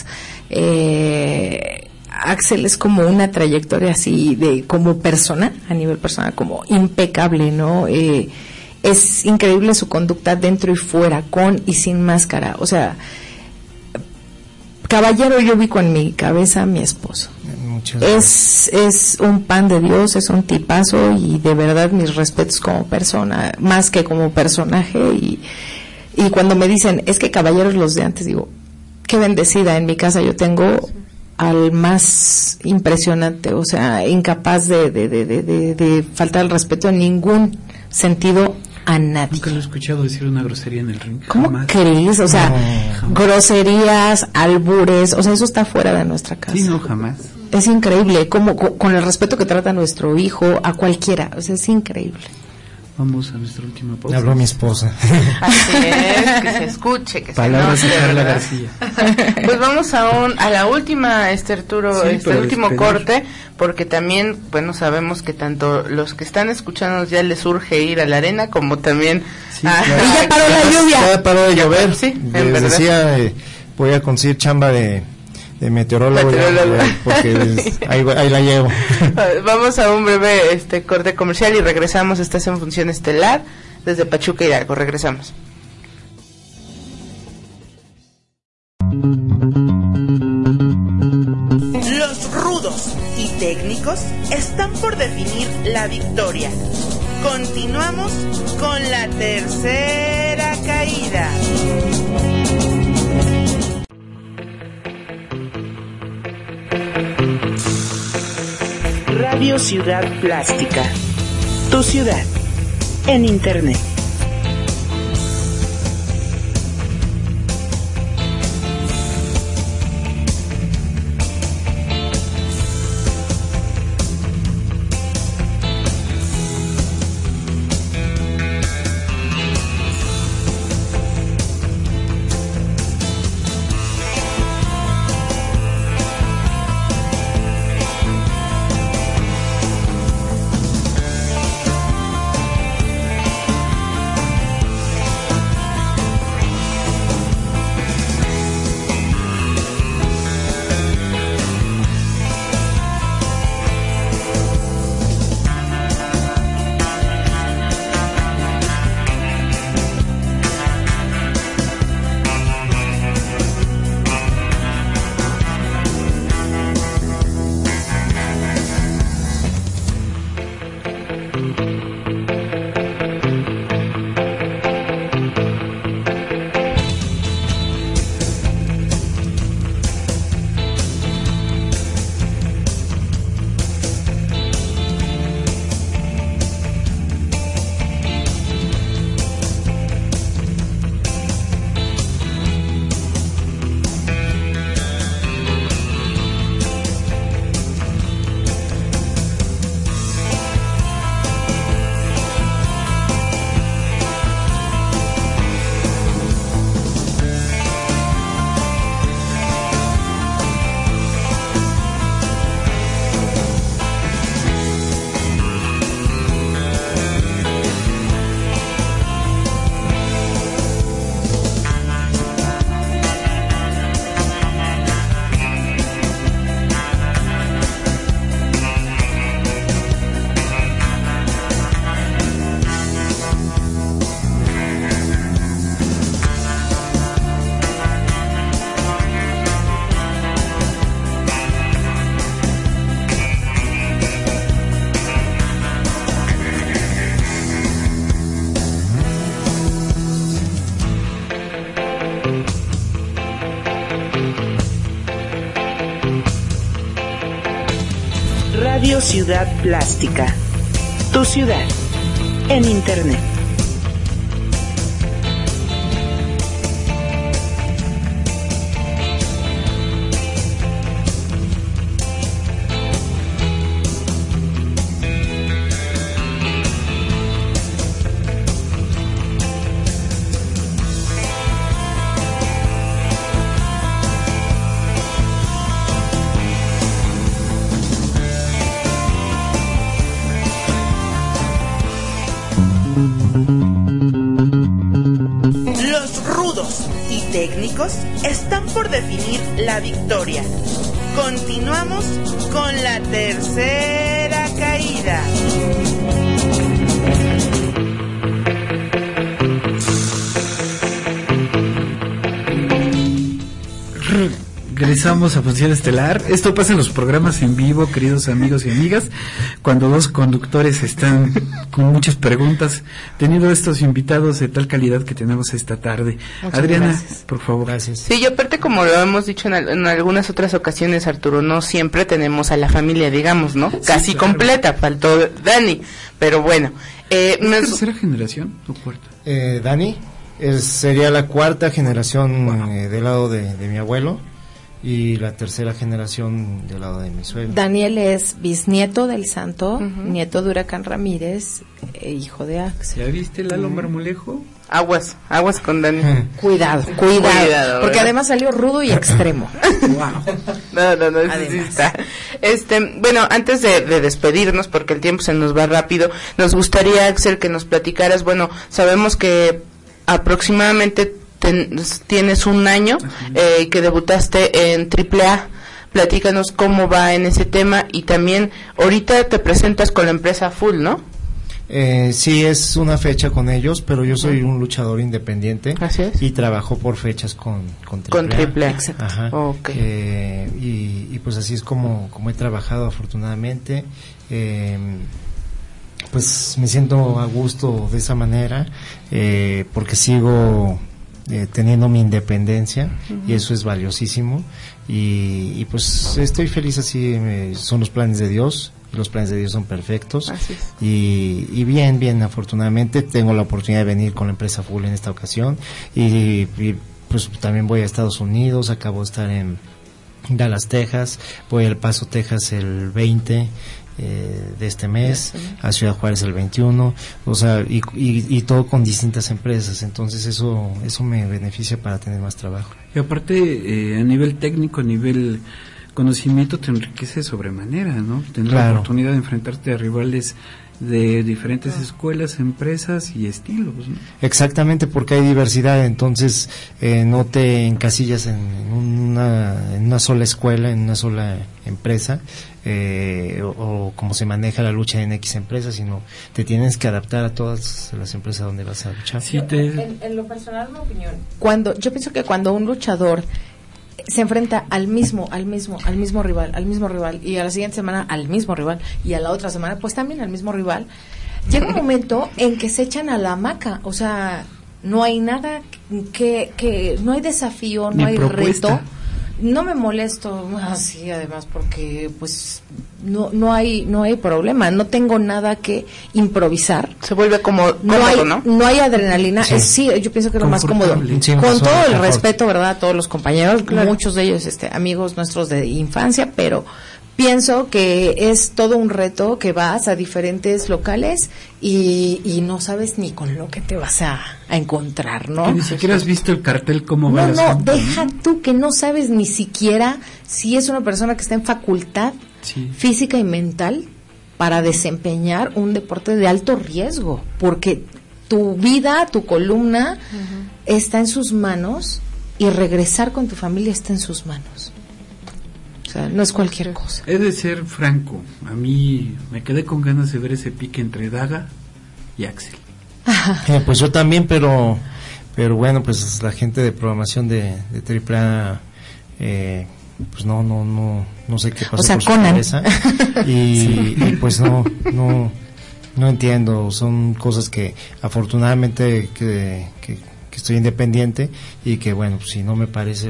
Axel es como una trayectoria así como persona, a nivel personal, como impecable, ¿no? Es increíble su conducta dentro y fuera, con y sin máscara. O sea, caballero, yo ubico en mi cabeza a mi esposo. Es un pan de Dios, es un tipazo y de verdad mis respetos como persona, más que como personaje. Y cuando me dicen, es que caballeros los de antes, digo, qué bendecida. En mi casa yo tengo al más impresionante, o sea, incapaz de faltar el respeto en ningún sentido a nadie. Nunca lo he escuchado decir una grosería en el ring. ¿Cómo jamás crees? O sea, no, groserías, albures, o sea, eso está fuera de nuestra casa. Sí, no, jamás. Es increíble, como con el respeto que trata nuestro hijo a cualquiera, o sea, es increíble. Vamos a nuestra última pausa. Habló mi esposa. Así es, que se escuche, que palabras se de note, Carla ¿verdad? García. Pues vamos a la última, Arturo, Sí, el último despedir. corte, porque también, bueno, sabemos que tanto los que están escuchando ya les urge ir a la arena, como también... claro. Y ya paró la lluvia. Ya paró de llover. Sí, en Les verdad. decía, voy a conseguir chamba de meteorólogo, porque ahí la llevo. Vamos a un breve corte comercial y regresamos. Estás en Función Estelar desde Pachuca Hidalgo. Regresamos. Los rudos y técnicos están por definir la victoria. Continuamos con la tercera caída. Radio Ciudad Plástica. Tu ciudad en Internet. Radio Ciudad Plástica. Tu ciudad en Internet. Los rudos y técnicos están por definir la victoria. Continuamos con la tercera caída. Regresamos a Función Estelar. Esto pasa en los programas en vivo, queridos amigos y amigas, cuando dos conductores están con muchas preguntas, teniendo estos invitados de tal calidad que tenemos esta tarde. Muchas Adriana, gracias. por favor. Gracias. Sí, yo aparte, como lo hemos dicho en algunas otras ocasiones, Arturo, no siempre tenemos a la familia, digamos, ¿no? Casi claro. Completa, faltó Dani, pero bueno. ¿Es tercera generación o cuarta? Dani, sería la cuarta generación del lado de mi abuelo y la tercera generación del lado de mi suegro. Daniel es bisnieto del santo, nieto de Huracán Ramírez, hijo de Axel. ¿Ya viste Lalo Marmolejo? Aguas con Dani. Cuidado, porque ¿verdad? además salió rudo y extremo. No, eso sí está. Bueno, antes de despedirnos, porque el tiempo se nos va rápido, nos gustaría, Axel, que nos platicaras, bueno, sabemos que aproximadamente tienes un año que debutaste en AAA. Platícanos cómo va en ese tema, y también ahorita te presentas con la empresa Full, ¿no? Sí, es una fecha con ellos, pero yo soy un luchador independiente. Así es. Y trabajo por fechas con AAA. Con AAA, exacto. Ajá. Okay. Y pues así es como he trabajado, afortunadamente. Pues me siento a gusto de esa manera, porque sigo teniendo mi independencia, y eso es valiosísimo, y pues estoy feliz así. Son los planes de Dios. Los planes de Dios son perfectos. Así es. Y bien, afortunadamente tengo la oportunidad de venir con la empresa Full en esta ocasión, y pues también voy a Estados Unidos. Acabo de estar en Dallas, Texas, voy a El Paso, Texas el 20 de este mes, a Ciudad Juárez el 21, o sea, y todo con distintas empresas. Entonces eso me beneficia para tener más trabajo. Y aparte, a nivel técnico, a nivel conocimiento, te enriquece sobremanera, ¿no? Tener la oportunidad de enfrentarte a rivales de diferentes escuelas, empresas y estilos, ¿no? Exactamente, porque hay diversidad. Entonces no te encasillas en una sola escuela, en una sola empresa, o como se maneja la lucha en X empresas, sino te tienes que adaptar a todas las empresas donde vas a luchar. Sí, en lo personal, mi opinión, yo pienso que cuando un luchador se enfrenta al mismo rival, y a la siguiente semana al mismo rival, y a la otra semana pues también al mismo rival, llega un momento en que se echan a la hamaca. O sea, no hay nada que no hay desafío, no hay reto. No me molesto así, además, porque pues no hay problema, no tengo nada que improvisar. Se vuelve como no hay adrenalina. Sí, yo pienso que es lo más cómodo. Sí, con todo el respeto, ¿verdad?, a todos los compañeros, muchos de ellos amigos nuestros de infancia, pero pienso que es todo un reto, que vas a diferentes locales y no sabes ni con lo que te vas a encontrar, ¿no? Que ni siquiera has visto el cartel, cómo va. No, deja tú que no sabes ni siquiera si es una persona que está en facultad física y mental para desempeñar un deporte de alto riesgo, porque tu vida, tu columna está en sus manos, y regresar con tu familia está en sus manos. O sea, no es cualquier cosa. He de ser franco, a mí me quedé con ganas de ver ese pique entre Daga y Axel. Pues yo también, pero bueno, pues la gente de programación de AAA, pues no sé qué pasó, o sea, por su Conan. cabeza, y pues no entiendo. Son cosas que afortunadamente que estoy independiente, y que bueno, pues, si no me parece,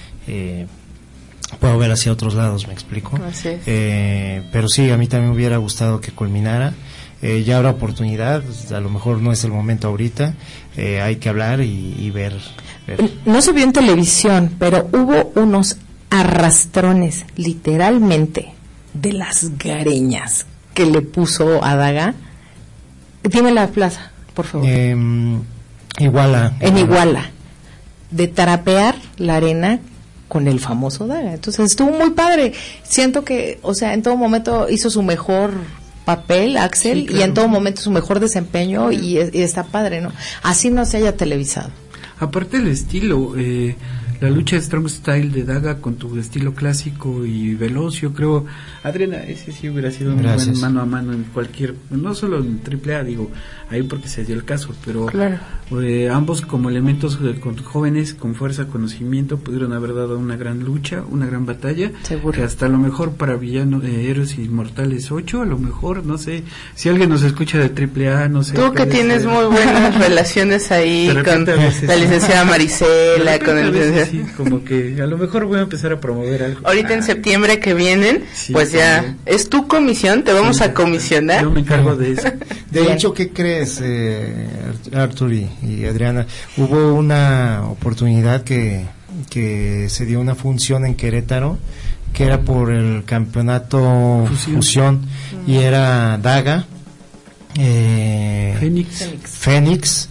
puedo ver hacia otros lados, ¿me explico? Así es. Pero sí, a mí también me hubiera gustado que culminara. Ya habrá oportunidad, a lo mejor no es el momento ahorita, hay que hablar y ver. No se vio en televisión, pero hubo unos arrastrones, literalmente, de las gareñas que le puso a Daga. Dime la plaza, por favor. Iguala. En Iguala, de tarapear la arena con el famoso Daga. Entonces estuvo muy padre. Siento que, o sea, en todo momento hizo su mejor papel, Axel, sí, claro, y en todo momento su mejor desempeño, y está padre, ¿no? Así no se haya televisado. Aparte el estilo, la lucha Strong Style de Daga con tu estilo clásico y veloz, yo creo, Adriana, ese sí hubiera sido un buen mano a mano en cualquier, no solo en AAA, digo, ahí porque se dio el caso, pero ambos como elementos con jóvenes, con fuerza, conocimiento, pudieron haber dado una gran lucha, una gran batalla. Seguro. Que hasta a lo mejor para Villano Héroes Inmortales 8, a lo mejor, no sé, si alguien nos escucha de AAA, no sé. Tú que tienes muy buenas relaciones ahí con la licenciada Marisela, con el licenciado. Sí, como que a lo mejor voy a empezar a promover algo. Ahorita en septiembre que vienen, pues ya es tu comisión, te vamos a comisionar. Yo me encargo de eso. De hecho, ¿qué crees, Artur y Adriana? Hubo una oportunidad que se dio una función en Querétaro, que era por el campeonato Fusión, y era Daga, Fénix,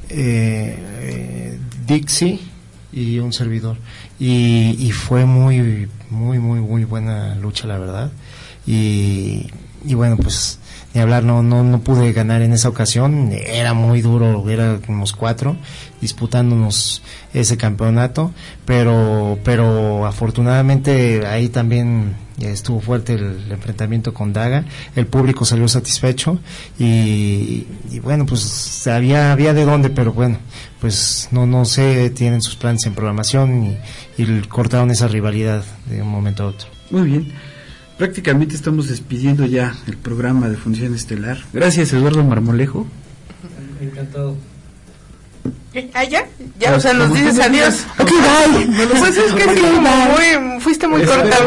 Dixie y un servidor. Y fue muy buena lucha, la verdad. Y bueno, pues ni hablar, no pude ganar en esa ocasión, era muy duro, éramos 4 disputándonos ese campeonato, pero afortunadamente ahí también estuvo fuerte el enfrentamiento con Daga, el público salió satisfecho y bueno, pues había de dónde, pero bueno, pues no sé, tienen sus planes en programación y cortaron esa rivalidad de un momento a otro. Muy bien. Prácticamente estamos despidiendo ya el programa de Función Estelar. Gracias, Eduardo Marmolejo. Encantado. Ya, o sea, nos dices adiós. Ok, bye. Pues es que fuiste muy cortado.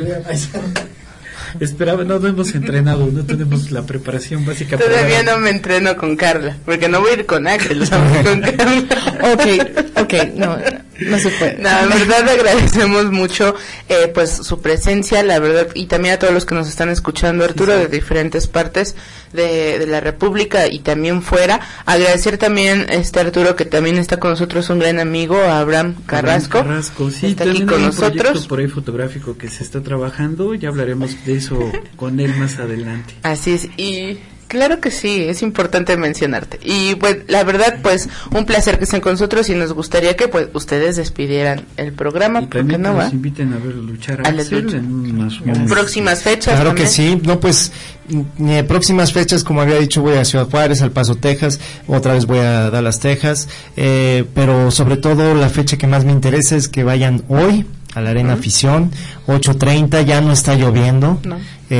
Esperaba, no hemos entrenado, no tenemos la preparación básica. Todavía no me entreno con Carla, porque no voy a ir con Ángel, con Carla. Ok, no se puede. No, en verdad agradecemos mucho pues su presencia, la verdad, y también a todos los que nos están escuchando, Arturo, de diferentes partes de la República y también fuera. Agradecer también Arturo, que también está con nosotros, un gran amigo, Abraham Carrasco. Sí, está aquí con nosotros. Por ahí fotográfico que se está trabajando, ya hablaremos de eso con él más adelante. Así es, y claro que sí, es importante mencionarte. Y pues la verdad, pues un placer que estén con nosotros y nos gustaría que pues ustedes despidieran el programa. Y también que nos inviten a ver luchar a Axel en próximas fechas. Claro también. Que sí, pues próximas fechas, como había dicho, voy a Ciudad Juárez, al Paso, Texas, otra vez voy a Dallas, Texas, pero sobre todo la fecha que más me interesa es que vayan hoy a la Arena Afición, 8:30, ya no está lloviendo. No.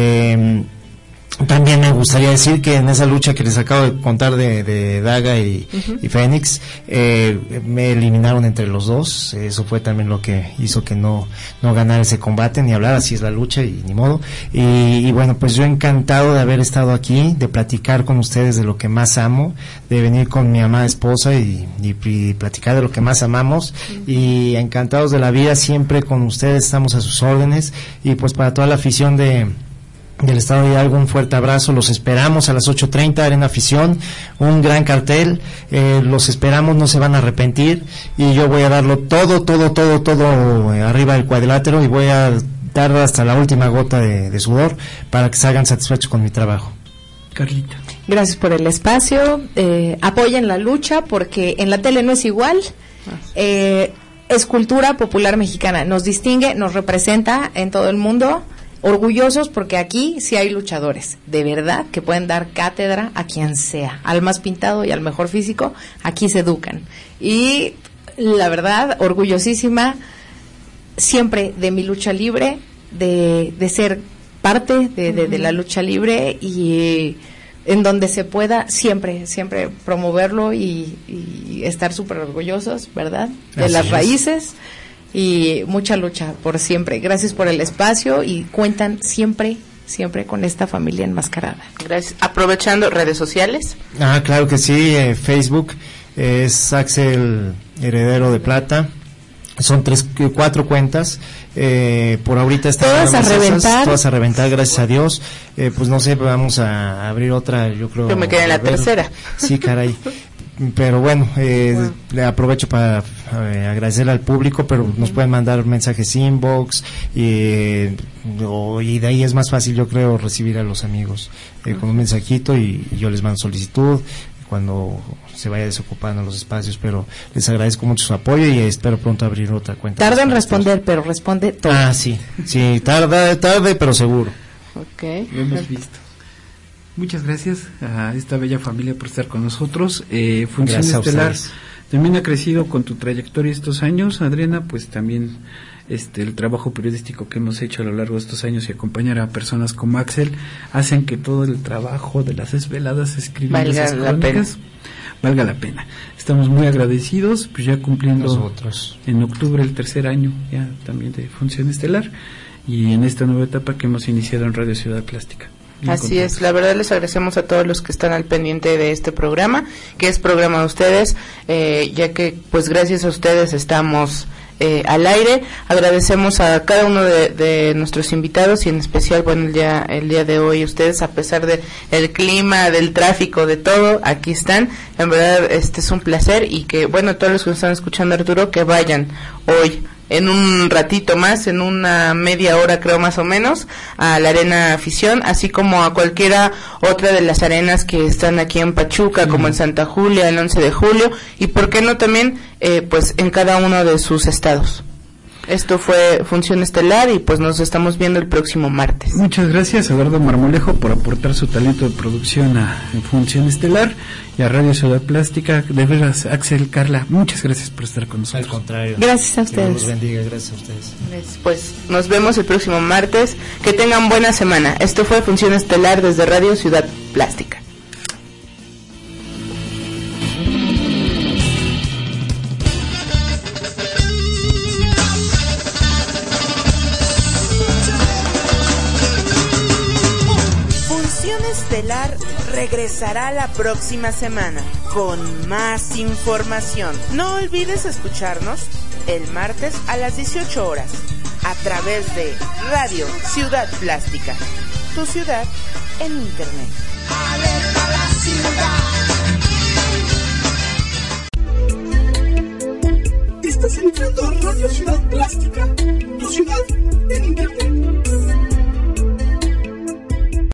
También me gustaría decir que en esa lucha que les acabo de contar de Daga y Fénix, me eliminaron entre los dos. Eso fue también lo que hizo que no ganara ese combate, ni hablar, así es la lucha y ni modo. Y bueno, pues yo encantado de haber estado aquí, de platicar con ustedes de lo que más amo, de venir con mi amada esposa y platicar de lo que más amamos, y encantados de la vida, siempre con ustedes, estamos a sus órdenes. Y pues para toda la afición del Estado de Hidalgo, un fuerte abrazo, los esperamos a las 8:30, Arena Afición, un gran cartel, los esperamos, no se van a arrepentir, y yo voy a darlo todo arriba del cuadrilátero, y voy a dar hasta la última gota de sudor para que salgan satisfechos con mi trabajo. Carlita. Gracias por el espacio, apoyen la lucha, porque en la tele no es igual, es cultura popular mexicana, nos distingue, nos representa en todo el mundo. Orgullosos porque aquí sí hay luchadores, de verdad, que pueden dar cátedra a quien sea, al más pintado y al mejor físico, aquí se educan. Y la verdad, orgullosísima siempre de mi lucha libre, de ser parte de la lucha libre, y en donde se pueda siempre promoverlo y estar súper orgullosos, ¿verdad? De las raíces. Y mucha lucha por siempre. Gracias por el espacio y cuentan siempre con esta familia enmascarada. Gracias. Aprovechando redes sociales. Claro que sí, Facebook es Axel Heredero de Plata. Son 4 cuentas. Por ahorita están todas a reventar, gracias a Dios. Pues no sé, vamos a abrir otra, yo creo. Yo me quedé en la tercera. Sí, caray. Pero bueno, le aprovecho para agradecerle al público, pero nos pueden mandar mensajes inbox y de ahí es más fácil, yo creo, recibir a los amigos con un mensajito, y yo les mando solicitud cuando se vaya desocupando los espacios, pero les agradezco mucho su apoyo y espero pronto abrir otra cuenta. Tarda en responder, pero responde todo. Sí, tarde, pero seguro. Okay. Lo hemos visto. Muchas gracias a esta bella familia por estar con nosotros. Función Estelar también ha crecido con tu trayectoria estos años, Adriana, pues también el trabajo periodístico que hemos hecho a lo largo de estos años y acompañar a personas como Axel hacen que todo el trabajo de las desveladas escribiendo esas crónicas valga la pena. Estamos muy agradecidos, pues ya cumpliendo nosotros en octubre el 3er año ya también de Función Estelar, y en esta nueva etapa que hemos iniciado en Radio Ciudad Plástica. Así es, la verdad les agradecemos a todos los que están al pendiente de este programa, que es programa de ustedes, ya que pues gracias a ustedes estamos al aire. Agradecemos a cada uno de nuestros invitados y en especial, bueno, el día de hoy ustedes, a pesar de el clima, del tráfico, de todo, aquí están. En verdad, es un placer y que, bueno, todos los que nos están escuchando, Arturo, que vayan hoy en un ratito más, en una media hora creo más o menos, a la Arena Afición, así como a cualquiera otra de las arenas que están aquí en Pachuca, como en Santa Julia, el 11 de julio, y por qué no también, pues en cada uno de sus estados. Esto fue Función Estelar y pues nos estamos viendo el próximo martes. Muchas gracias a Eduardo Marmolejo por aportar su talento de producción a Función Estelar y a Radio Ciudad Plástica. De veras, Axel, Carla, muchas gracias por estar con nosotros. Al contrario. Gracias a ustedes. Que Dios los bendiga, gracias a ustedes. Pues nos vemos el próximo martes. Que tengan buena semana. Esto fue Función Estelar desde Radio Ciudad Plástica. Estelar regresará la próxima semana con más información. No olvides escucharnos el martes a las 18 horas a través de Radio Ciudad Plástica, tu ciudad en Internet.